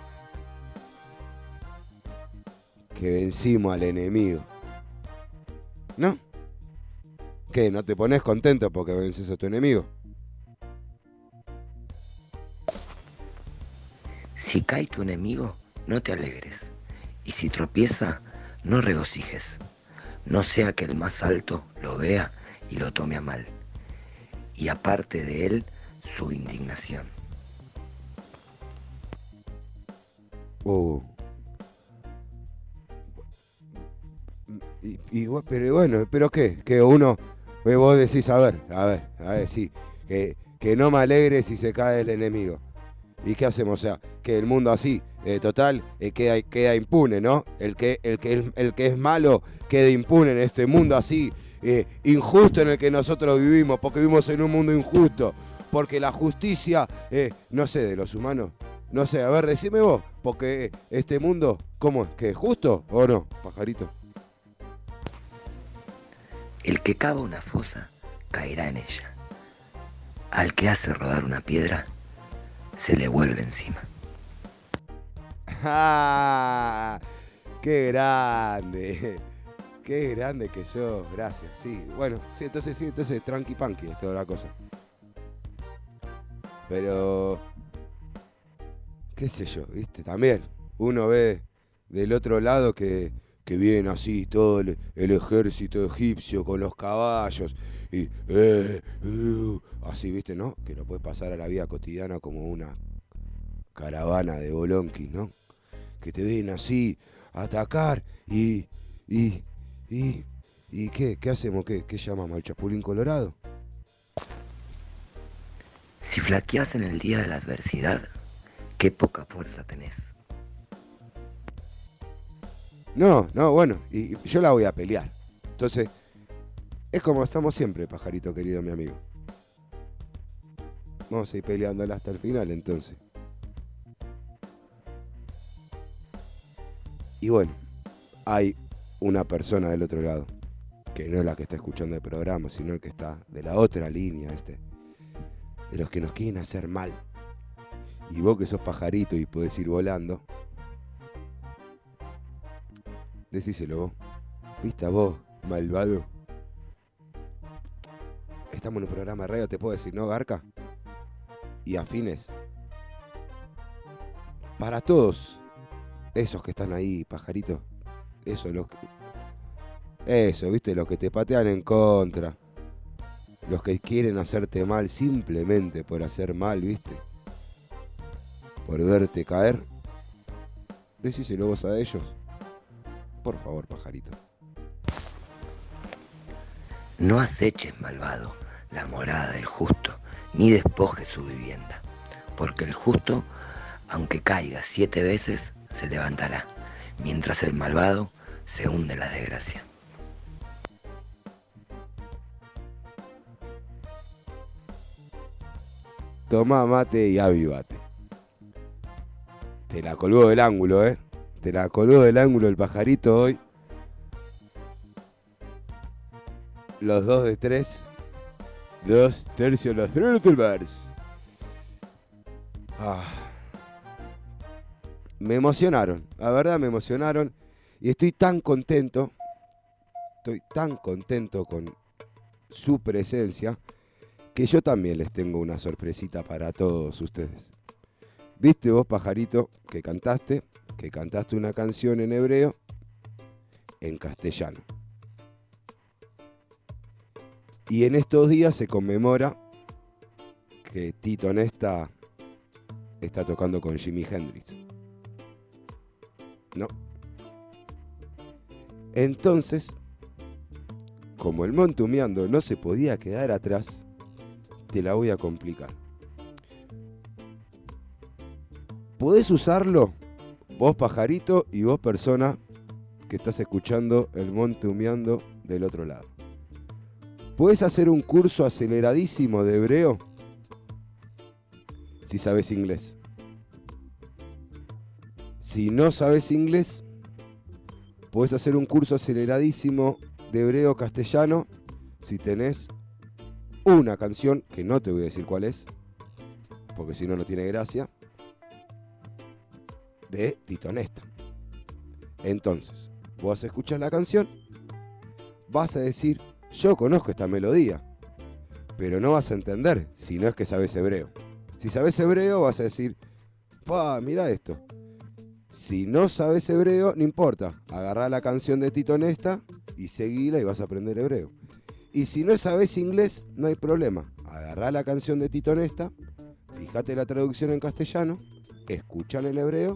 que vencimos al enemigo. ¿No? ¿Qué? ¿No te pones contento porque vences a tu enemigo? Si cae tu enemigo, no te alegres, y si tropieza, no regocijes, no sea que el más alto lo vea y lo tome a mal, y aparte de él su indignación. Pero bueno, ¿pero qué? Que uno, vos decís, a ver, sí, que no me alegre si se cae el enemigo. ¿Y qué hacemos? O sea, que el mundo así, total, queda impune, ¿no? El que es malo queda impune en este mundo así, injusto en el que nosotros vivimos, porque vivimos en un mundo injusto, porque la justicia, no sé, de los humanos, no sé, a ver, decime vos, porque este mundo, ¿cómo es? ¿Que es justo o no, pajarito? El que cava una fosa caerá en ella. Al que hace rodar una piedra, se le vuelve encima. ¡Ah! ¡Qué grande! ¡Qué grande que sos! Gracias. Sí, bueno, sí, entonces tranqui panqui es toda la cosa. Pero, qué sé yo, ¿viste? También uno ve del otro lado que viene así todo el ejército egipcio con los caballos y así, ¿viste? ¿No? Que lo puedes pasar a la vida cotidiana como una caravana de bolonquis, ¿no? Que te vienen así a atacar y ¿qué hacemos? ¿Qué llamamos? ¿Al Chapulín Colorado? Si flaqueás en el día de la adversidad, qué poca fuerza tenés. No, bueno, y yo la voy a pelear. Entonces, es como estamos siempre, pajarito querido, mi amigo. Vamos a ir peleándola hasta el final, entonces. Y bueno, hay una persona del otro lado, que no es la que está escuchando el programa, sino el que está de la otra línea, de los que nos quieren hacer mal. Y vos que sos pajarito y podés ir volando, decíselo vos. ¿Viste vos, malvado? Estamos en un programa de radio, te puedo decir, ¿no, Garca? Y afines. Para todos esos que están ahí, pajarito. Eso, ¿viste? Los que te patean en contra. Los que quieren hacerte mal simplemente por hacer mal, ¿viste? Por verte caer. Decíselo vos a ellos. Por favor, pajarito. No aceches, malvado, la morada del justo, ni despojes su vivienda, porque el justo, aunque caiga 7 veces, se levantará, mientras el malvado se hunde en la desgracia. Tomá mate y avivate. Te la colgó del ángulo, ¿eh? Te la colgó del ángulo el pajarito hoy. Los 2 de 3. 2 tercios los Turtles. Me emocionaron. La verdad me emocionaron. Y estoy tan contento. Estoy tan contento con su presencia. Que yo también les tengo una sorpresita para todos ustedes. ¿Viste vos, pajarito, que cantaste una canción en hebreo en castellano? Y en estos días se conmemora que Tito Nesta está tocando con Jimi Hendrix. ¿No? Entonces, como el Montumeando no se podía quedar atrás, te la voy a complicar. Podés usarlo, vos pajarito y vos persona que estás escuchando el Montumeando del otro lado. Podés hacer un curso aceleradísimo de hebreo si sabes inglés. Si no sabes inglés, podés hacer un curso aceleradísimo de hebreo castellano si tenés una canción, que no te voy a decir cuál es, porque si no, no tiene gracia, de Tito Nesta. Entonces, vos escuchás la canción, vas a decir, yo conozco esta melodía, pero no vas a entender si no es que sabes hebreo. Si sabes hebreo, vas a decir, mira esto. Si no sabes hebreo, no importa, agarrá la canción de Tito Nesta y seguila y vas a aprender hebreo. Y si no sabes inglés, no hay problema. Agarrá la canción de Tito Nesta, fíjate la traducción en castellano, escuchan el hebreo.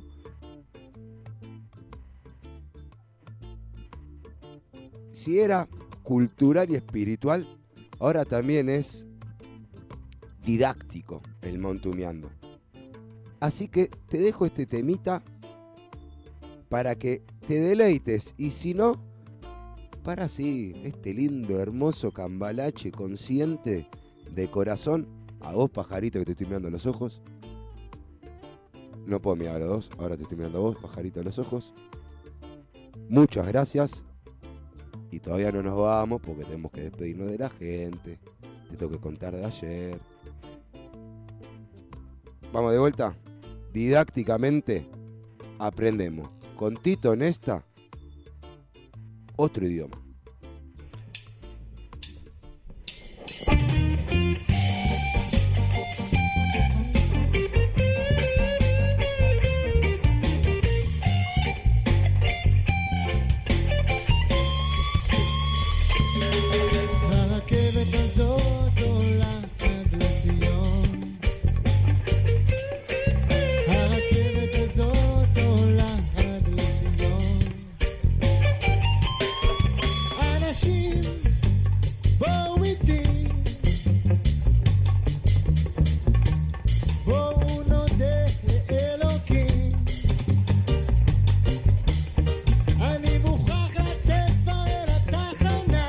Si era cultural y espiritual, ahora también es didáctico el Montumeando. Así que te dejo este temita para que te deleites. Y si no, para así, este lindo, hermoso cambalache consciente de corazón. A vos, pajarito, que te estoy mirando a los ojos. No puedo mirar a los dos, ahora te estoy mirando a vos, pajarito, a los ojos. Muchas gracias. Y todavía no nos vamos porque tenemos que despedirnos de la gente. Te tengo que contar de ayer. Vamos de vuelta. Didácticamente aprendemos con Tito Nesta otro idioma. הרכבת הזאת עולה עד לציון, הרכבת הזאת עולה עד לציון. אנשים בואו איתי, בואו נודה לאלוקים, אני מוכרח לצאת כבר אל התחנה,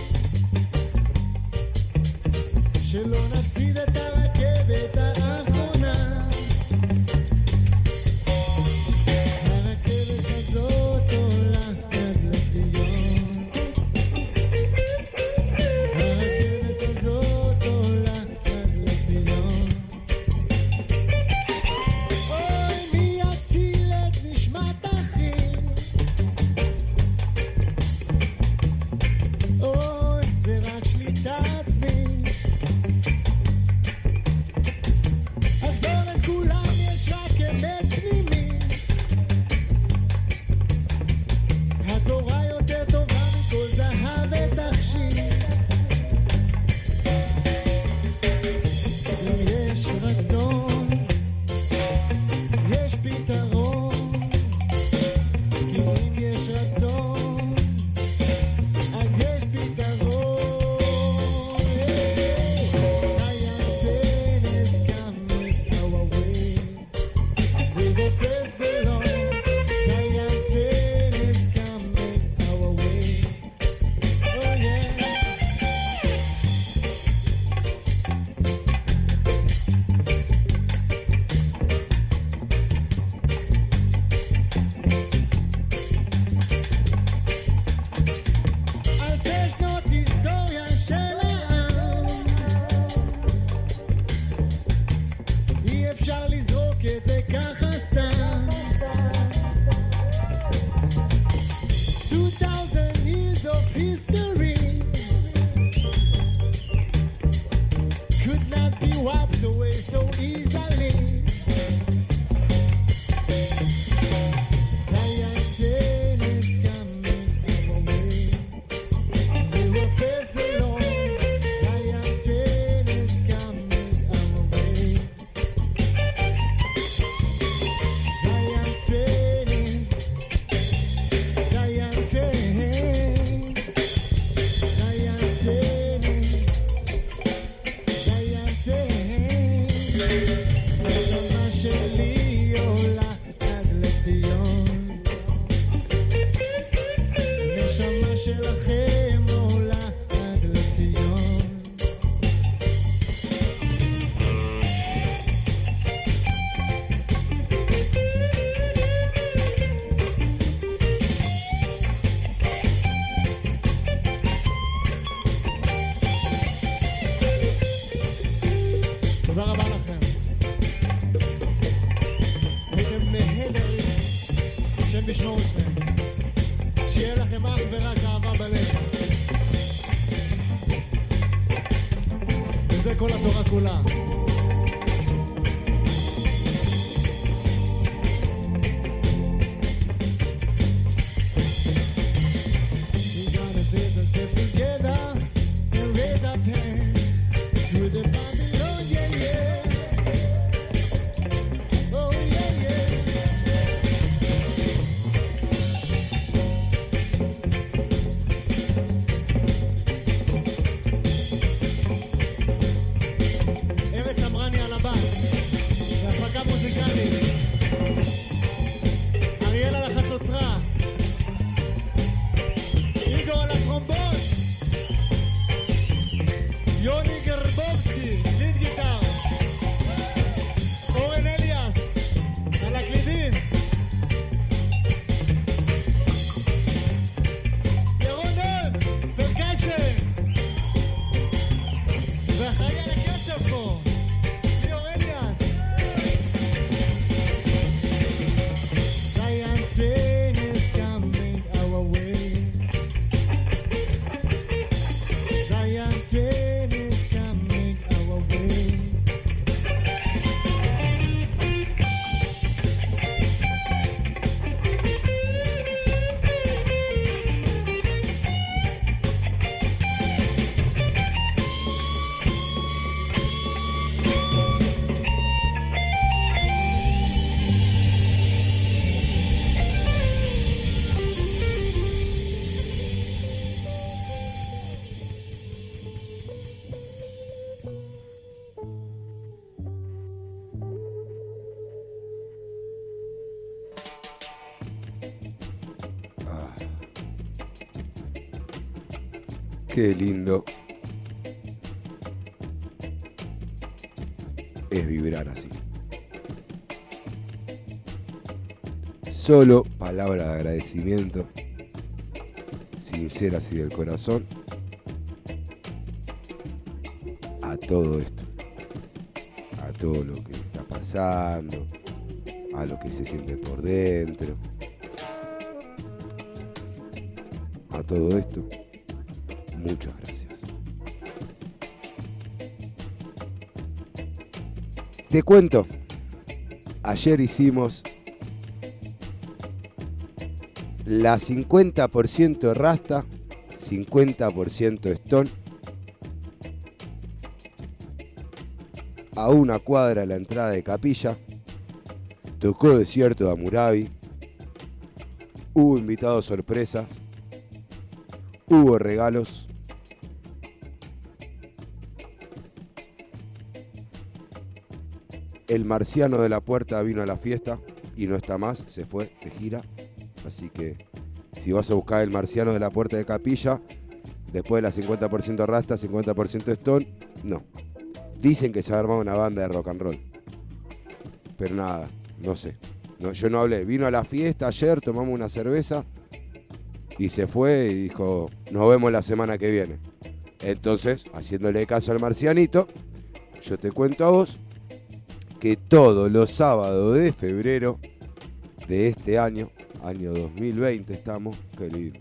שלא נפסיד את הרכבת האחרונה. הרכבת הזאת עולה עד לציון, הרכבת הזאת עולה עד לציון. אוי, מי יציל את נשמת אחי, אוי, זה רק שליטה עצמית. עזוב את כולם, יש רק אמת פנימית, התורה יותר טובה מכל זהב ותכשיט. אם יש רצון, יש פתרון, כי אם יש רצון, אז יש פתרון. Zion pain is coming our way, we will praise the Lord. Zion pain is coming our way, oh yeah. אלפי שנות היסטוריה של העם, אי אפשר לזרוק את זה ככה סתם. 2000 years of history could not be wiped away so easily. Zion pain is coming our way, we will praise the Lord. Zion pain is coming our way, Zion pain is, Zion pain, Zion pain is, Zion pain. נשמה שלי עולה עד לציון, נשמה שלכם עולה עד לציון. תודה רבה לכם, הייתם נהדרים, השם ישמור אתכם, שיהיה לכם אך ורק אהבה בלב, וזה כל התורה כולה. We gotta fit us together and raise our hand to the Babylon, yeah, yeah. Oh, yeah, yeah. Yoni Gerbowski, lead guitar. Owen Elias, a la claydin. Yerones, percussion. וחיה לקצב פה. ליאור אליאס. Giant train is coming our way. Giant train is coming our way. Qué lindo es vibrar así. Solo palabra de agradecimiento, sinceras y del corazón, a todo esto, a todo lo que está pasando, a lo que se siente por dentro, a todo esto. Muchas gracias. Te cuento, ayer hicimos la 50% Rasta, 50% Stone, a una cuadra de la entrada de Capilla. Tocó Desierto de Hammurabi, hubo invitados sorpresas, hubo regalos. El marciano de la puerta vino a la fiesta y no está más, se fue de gira. Así que si vas a buscar el marciano de la puerta de Capilla, después de la 50% Rasta, 50% Stone, no. Dicen que se ha armado una banda de rock and roll. Pero nada, no sé. No, yo no hablé. Vino a la fiesta ayer, tomamos una cerveza y se fue y dijo, nos vemos la semana que viene. Entonces, haciéndole caso al marcianito, yo te cuento a vos que todos los sábados de febrero de este año 2020 estamos, qué lindo,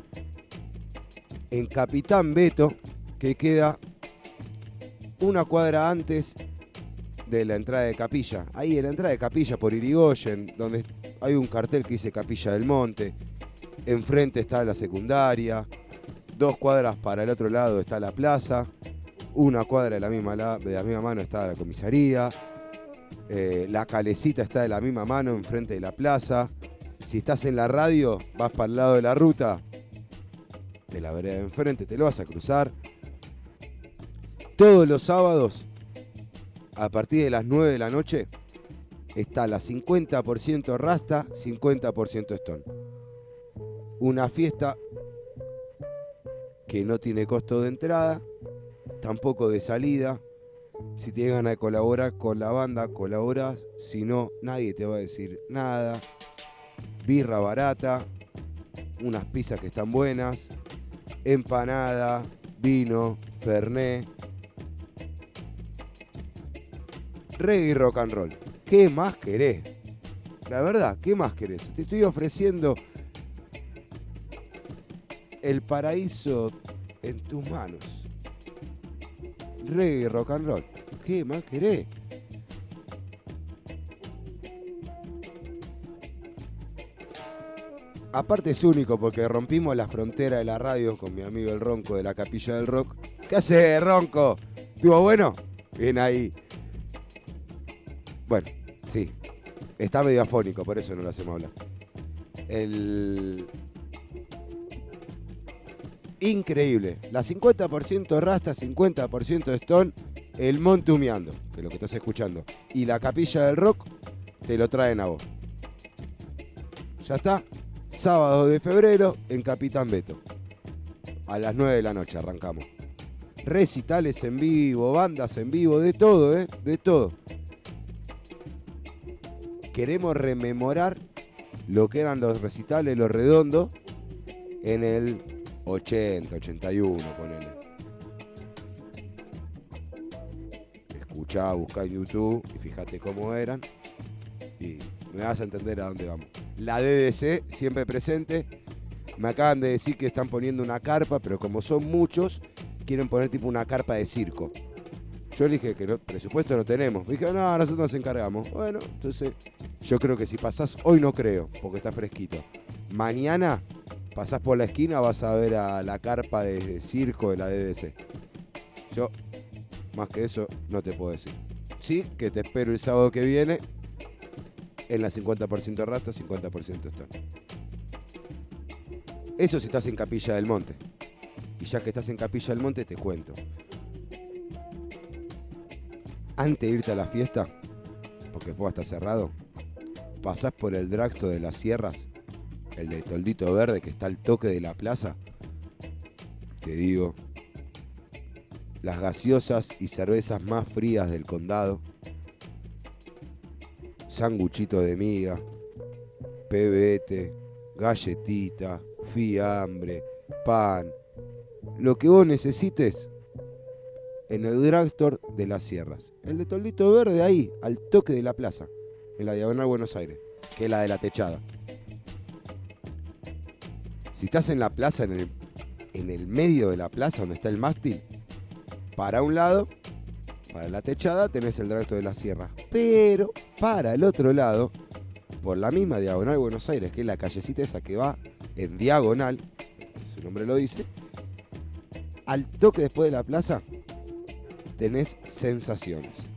en Capitán Beto, que queda una cuadra antes de la entrada de Capilla. Ahí en la entrada de Capilla por Irigoyen, donde hay un cartel que dice Capilla del Monte. Enfrente está la secundaria, 2 cuadras para el otro lado está la plaza, una cuadra de la misma mano está la comisaría. La calecita está de la misma mano enfrente de la plaza. Si estás en la radio, vas para el lado de la ruta, de la vereda de enfrente, te lo vas a cruzar. Todos los sábados, a partir de las 9 de la noche, está la 50% Rasta, 50% Stone. Una fiesta que no tiene costo de entrada, tampoco de salida. Si tienes ganas de colaborar con la banda, colaborás. Si no, nadie te va a decir nada. Birra barata, unas pizzas que están buenas, empanada, vino, fernet, reggae y rock and roll. ¿Qué más querés? La verdad, ¿qué más querés? Te estoy ofreciendo el paraíso en tus manos. Reggae y rock and roll. ¿Qué más querés? Aparte es único porque rompimos la frontera de la radio con mi amigo el Ronco de la Capilla del Rock. ¿Qué haces, Ronco? ¿Estuvo bueno? Bien ahí. Bueno, sí. Está medio afónico, por eso no lo hacemos hablar. Increíble. La 50% Rasta, 50% Stone, el Monte Humeando, que es lo que estás escuchando, y la Capilla del Rock te lo traen a vos. Ya está. Sábado de febrero en Capitán Beto. A las 9 de la noche arrancamos. recitales en vivo, bandas en vivo, de todo, de todo. Queremos rememorar lo que eran los recitales Los Redondos en el 80, 81, ponele. Escuchá, buscá en YouTube y fíjate cómo eran y me vas a entender a dónde vamos. La DDC siempre presente. Me acaban de decir que están poniendo una carpa, pero como son muchos, quieren poner tipo una carpa de circo. Yo le dije que no, presupuesto no tenemos. Me dije, no, nosotros nos encargamos. Bueno, entonces yo creo que si pasás, hoy no creo, porque está fresquito. Mañana pasás por la esquina, vas a ver a la carpa de circo de la DDC. Yo, más que eso, no te puedo decir. Sí, que te espero el sábado que viene en la 50% Rasta, 50% Stone. Eso si estás en Capilla del Monte. Y ya que estás en Capilla del Monte, te cuento. Antes de irte a la fiesta, porque después está cerrado, pasás por el dragstore de las Sierras, el de Toldito Verde, que está al toque de la plaza. Te digo, las gaseosas y cervezas más frías del condado, sanguchito de miga, pebete, galletita, fiambre, pan, lo que vos necesites en el drugstore de las Sierras. El de Toldito Verde ahí, al toque de la plaza, en la Diagonal Buenos Aires, que es la de la techada. Si estás en la plaza, en el medio de la plaza donde está el mástil, para un lado, para la techada, tenés el drugstore de las Sierras. Pero para el otro lado, por la misma Diagonal Buenos Aires, que es la callecita esa que va en diagonal, su nombre lo dice, al toque después de la plaza, tenés Sensaciones.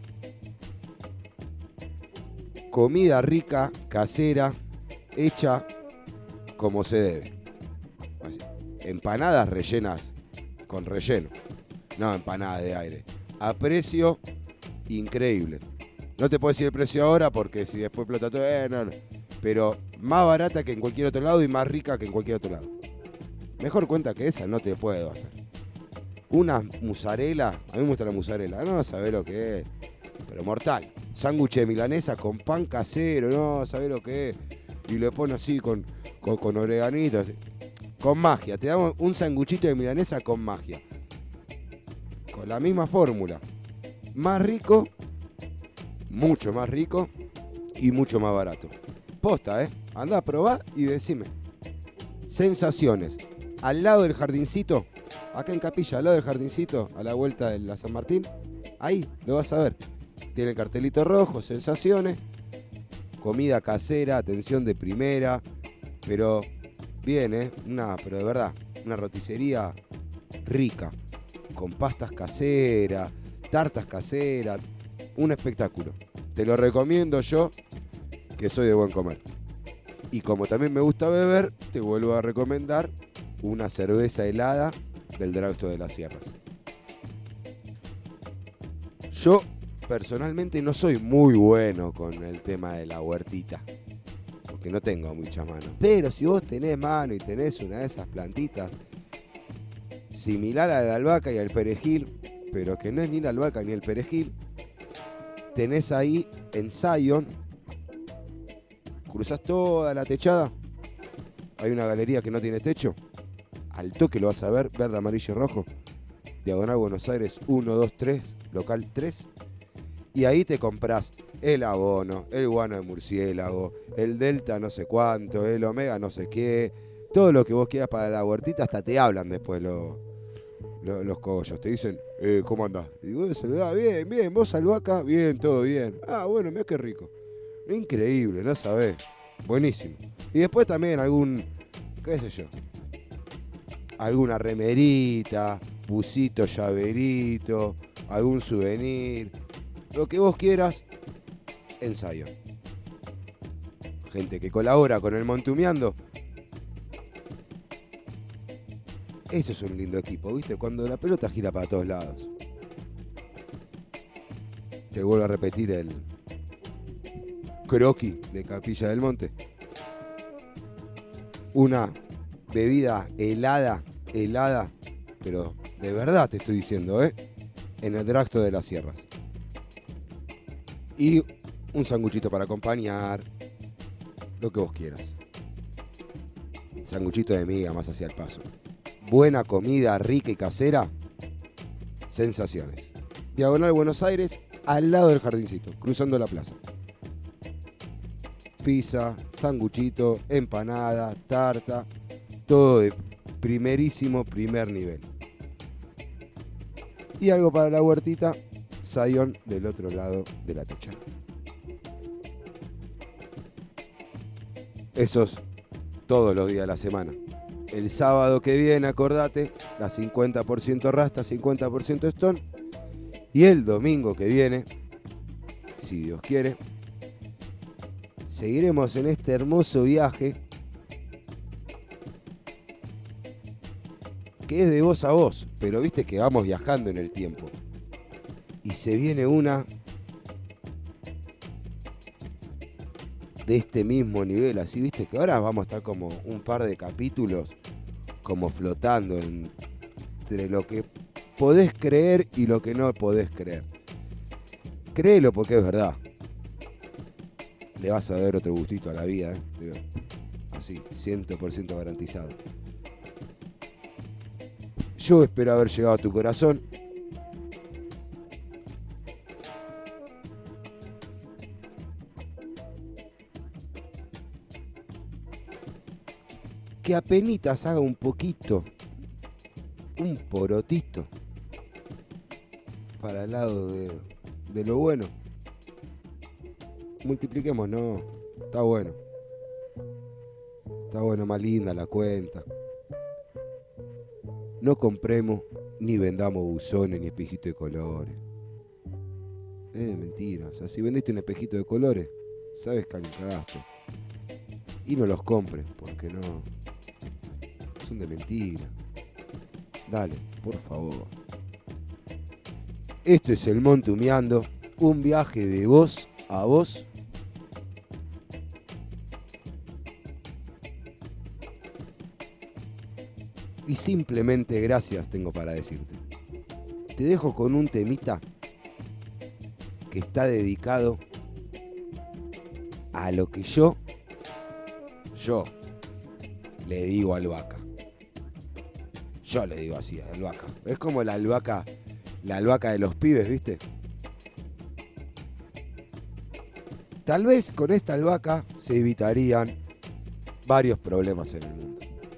Comida rica, casera, hecha como se debe. Así. Empanadas rellenas con relleno. No, empanadas de aire. A precio increíble. No te puedo decir el precio ahora porque si después explota todo, no. Pero más barata que en cualquier otro lado y más rica que en cualquier otro lado. Mejor cuenta que esa no te puedo hacer. Una mozzarella, a mí me gusta la mozzarella, no sabés lo que es, pero mortal. Sándwich de milanesa con pan casero, no sabés lo que es. Y le pones así con oreganito, con magia. Te damos un sanguchito de milanesa con magia. Con la misma fórmula. Más rico, mucho más rico y mucho más barato. Posta, andá a probar y decime. Sensaciones. Al lado del jardincito, acá en Capilla, al lado del jardincito, a la vuelta de la San Martín, ahí lo vas a ver. Tiene el cartelito rojo, Sensaciones, comida casera, atención de primera, pero bien, pero de verdad, una roticería rica, con pastas caseras, tartas caseras, un espectáculo. Te lo recomiendo yo, que soy de buen comer. Y como también me gusta beber, te vuelvo a recomendar una cerveza helada del drugstore de las Sierras. Yo personalmente no soy muy bueno con el tema de la huertita, porque no tengo mucha mano. Pero si vos tenés mano y tenés una de esas plantitas similar a la albahaca y al perejil, pero que no es ni la albahaca ni el perejil, tenés ahí en Zion, cruzás toda la techada, hay una galería que no tiene techo, al toque lo vas a ver, verde, amarillo y rojo, Diagonal Buenos Aires 123, local 3, y ahí te comprás el abono, el guano de murciélago, el delta no sé cuánto, el omega no sé qué, todo lo que vos quieras para la huertita, hasta te hablan después los cogollos, te dicen, ¿cómo andás? Y vos saludás, bien, vos albahaca, bien, todo bien. Ah, bueno, mirá qué rico. Increíble, no sabés. Buenísimo. Y después también qué sé yo, alguna remerita, busito, llaverito, algún souvenir, lo que vos quieras, en Zion. Gente que colabora con el Montumeando. Eso es un lindo equipo, ¿viste? Cuando la pelota gira para todos lados. Te vuelvo a repetir el croquis de Capilla del Monte. Una bebida helada, pero De verdad te estoy diciendo, en el Dragstore de las Sierras. Y un sanguchito para acompañar, lo que vos quieras. Sanguchito de miga más hacia el paso. Buena comida, rica y casera. Sensaciones. Diagonal Buenos Aires, al lado del jardincito, cruzando la plaza. Pizza, sanguchito, empanada, tarta, todo de primerísimo primer nivel. Y algo para la huertita, sayón del otro lado de la techada. Esos todos los días de la semana. El sábado que viene, acordate, la 50% Rasta, 50% Stone. Y el domingo que viene, si Dios quiere, seguiremos en este hermoso viaje que es de voz a voz, pero viste que vamos viajando en el tiempo. Y se viene una de este mismo nivel, así viste que ahora vamos a estar como un par de capítulos como flotando entre lo que podés creer y lo que no podés creer. Créelo porque es verdad. Le vas a dar otro gustito a la vida, así, 100% garantizado. Yo espero haber llegado a tu corazón. Que apenitas haga un poquito, un porotito para el lado de lo bueno. Multipliquemos, no, está bueno. Está bueno, más linda la cuenta. No compremos ni vendamos buzones ni espejitos de colores. Es de mentira. O sea, si vendiste un espejito de colores, sabes que alguien cagaste. Y no los compres, porque no. Son de mentira. Dale, por favor. Esto es el Montumeando, un viaje de voz a voz. Y simplemente gracias tengo para decirte. Te dejo con un temita que está dedicado a lo que yo le digo albahaca. Yo le digo así, albahaca. Es como la albahaca de los pibes, ¿viste? Tal vez con esta albahaca se evitarían varios problemas en el mundo.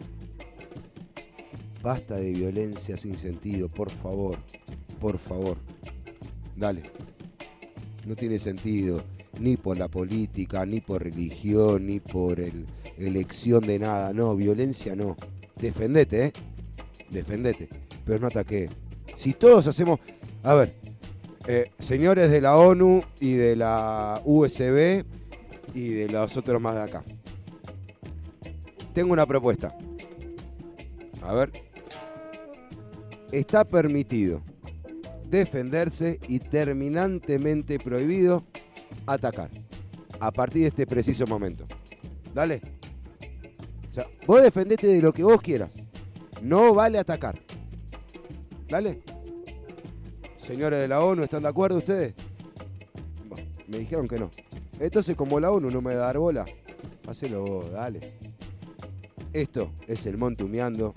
Basta de violencia sin sentido, por favor. Por favor. Dale. No tiene sentido. Ni por la política, ni por religión, ni por elección de nada. No, violencia no. Defendete, Defendete. Pero no ataque. Si todos hacemos... A ver. Señores de la ONU y de la USB y de los otros más de acá. Tengo una propuesta. A ver. Está permitido defenderse y terminantemente prohibido atacar. A partir de este preciso momento. Dale. O sea, vos defendete de lo que vos quieras. No vale atacar. Dale. Señores de la ONU, ¿están de acuerdo ustedes? Bueno, me dijeron que no. Entonces, como la ONU no me va a dar bola, hacelo vos, dale. Esto es el Montumeando.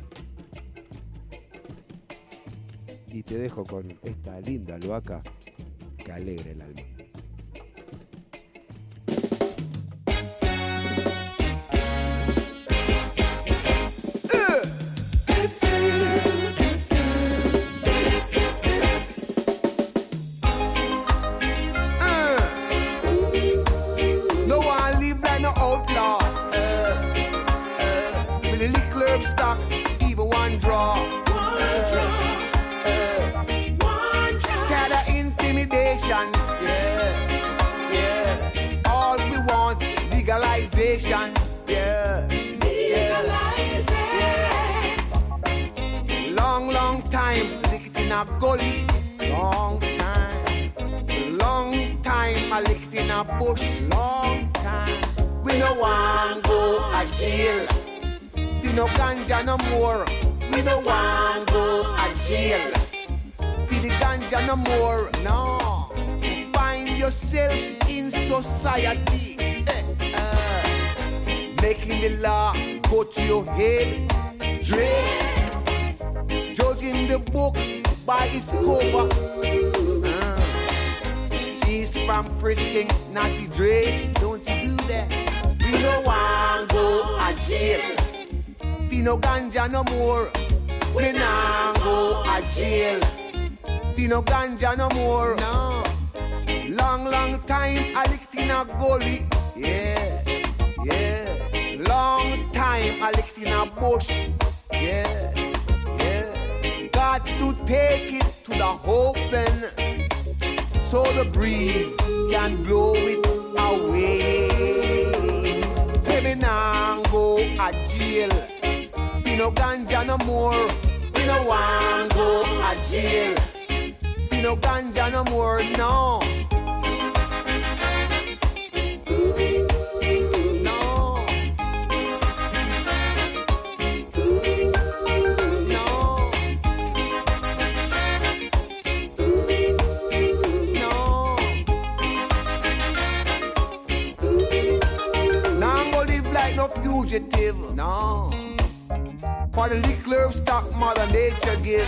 Y te dejo con esta linda albahaca que alegra el alma. No one live like no outlaw. With a little club stock, even one draw. Intimidation, yeah. All we want, legalization, yeah. Legalize it. Long time, lick it in a gully. Long time, I lick it in a bush. Long time. We no want go a jail. We no ganja no more. We no want go a jail. Be the ganja no more, no. Find yourself in society. Making the law go to your head. Dre. Judging the book by its cover. Cease from frisking Natty Dre. Don't you do that. We no want go a jail. Be no ganja no more. We nah go a jail. Be no ganja no more. No. Long time I licked in a gully. Yeah. Long time I licked in a bush. Yeah. Got to take it to the open so the breeze can blow it away. Say me nah go a jail. Be no ganja no more. We no want go a jail. Be no ganja no more, no. Fugitive, no. For the little stock Mother Nature give.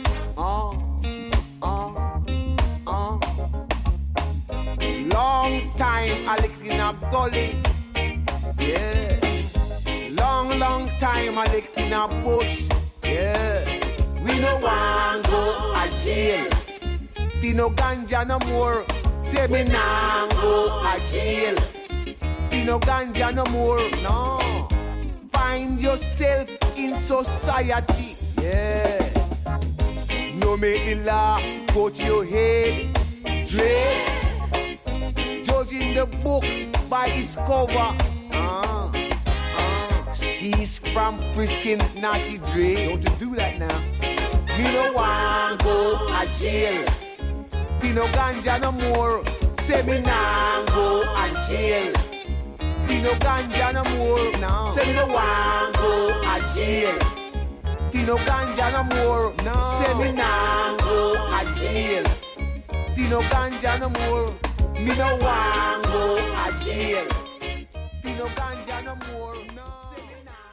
Long time I licked in a gully. Yeah. Long time I licked in a bush. Yeah. We no want go a jail. Be no ganja no more. Say me nah go a jail. Be no ganja no more, no. Find yourself in society, yeah. No make the law go to your head, Dre. Judging the book by its cover. Cease from frisking Natty Dre. Don't you do that now. Me no want go a jail. Be no ganja no more. Say me nah go a jail. Be no ganja no more, no. Say me no want go a jail. Be no ganja no more, no. Say me nah go a jail. Be no ganja no more. Me no want go a jail. Be no ganja no more, no. Say me nah.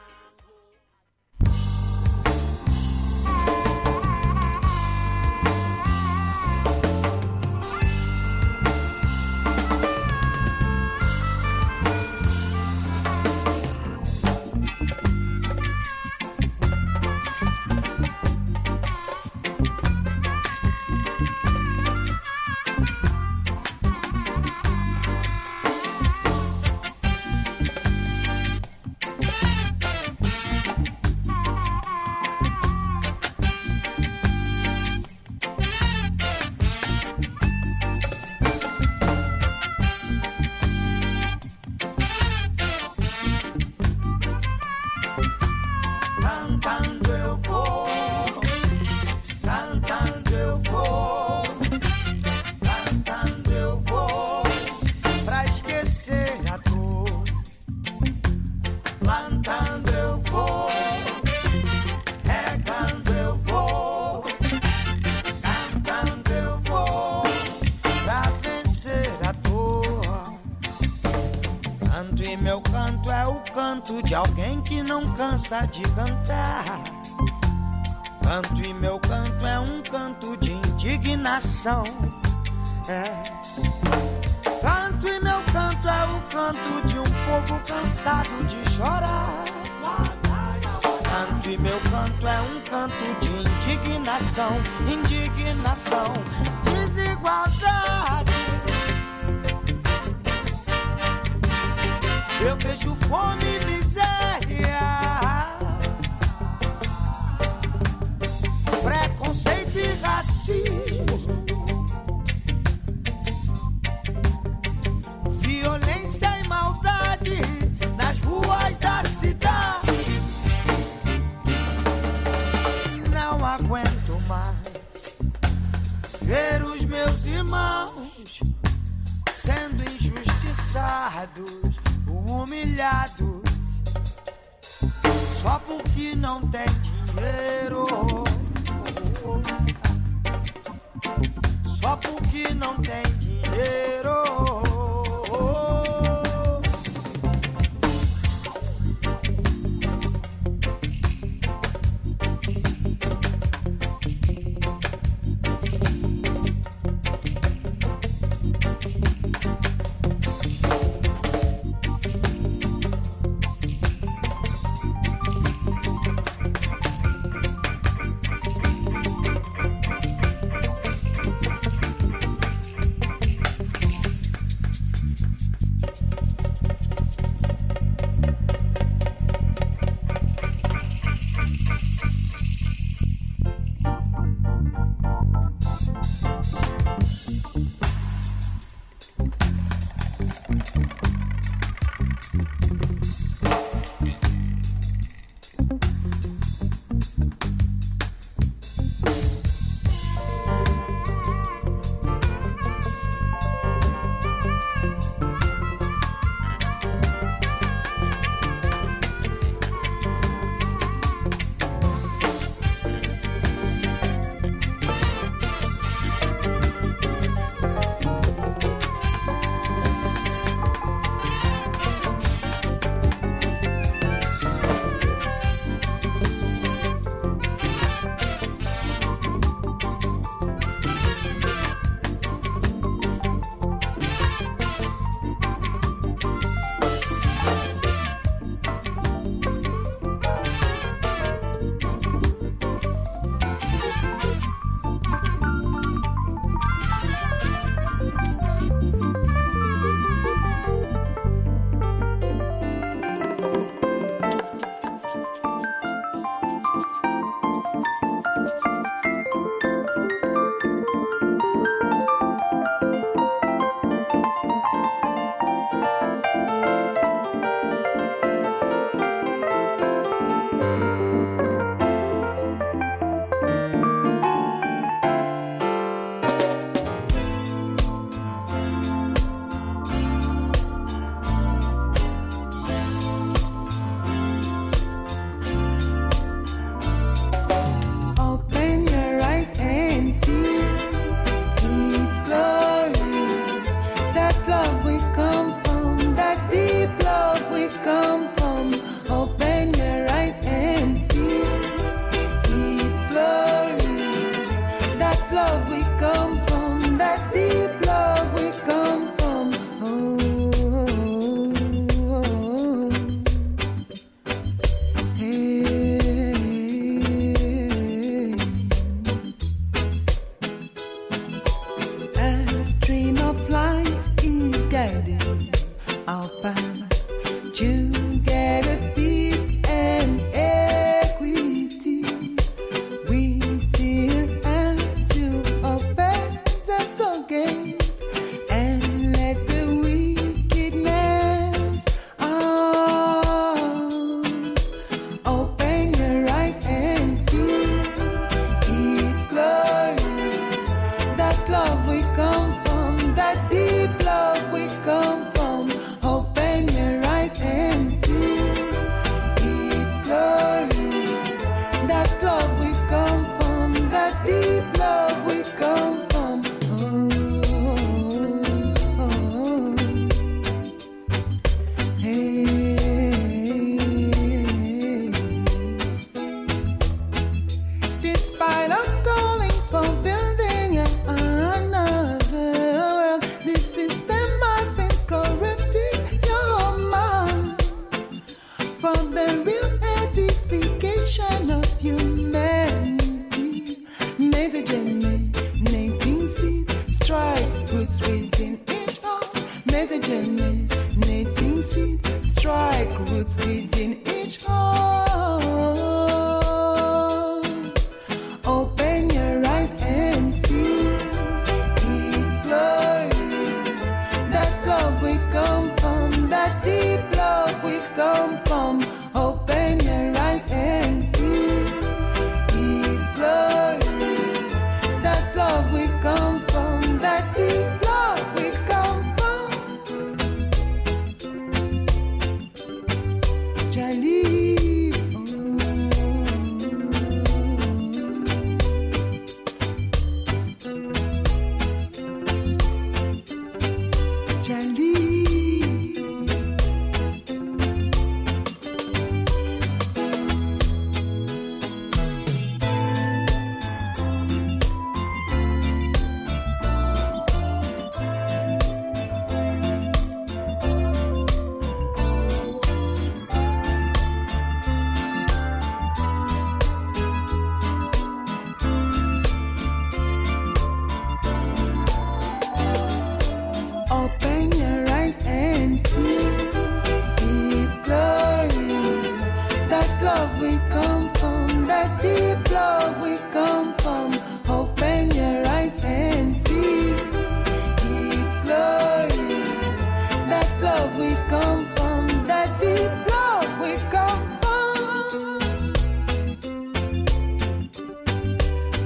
De alguém que não cansa de cantar. Canto e meu canto é um canto de indignação. Canto e meu canto é o canto de um povo cansado de chorar. Canto e meu canto é um canto de indignação, indignação, desigualdade. Eu vejo fome e miséria, preconceito e racismo, violência e maldade nas ruas da cidade. Não aguento mais ver os meus irmãos sendo injustiçados, humilhados, só porque não tem dinheiro. dinheiro. Só porque não tem dinheiro. Love we come from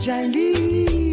Jailin.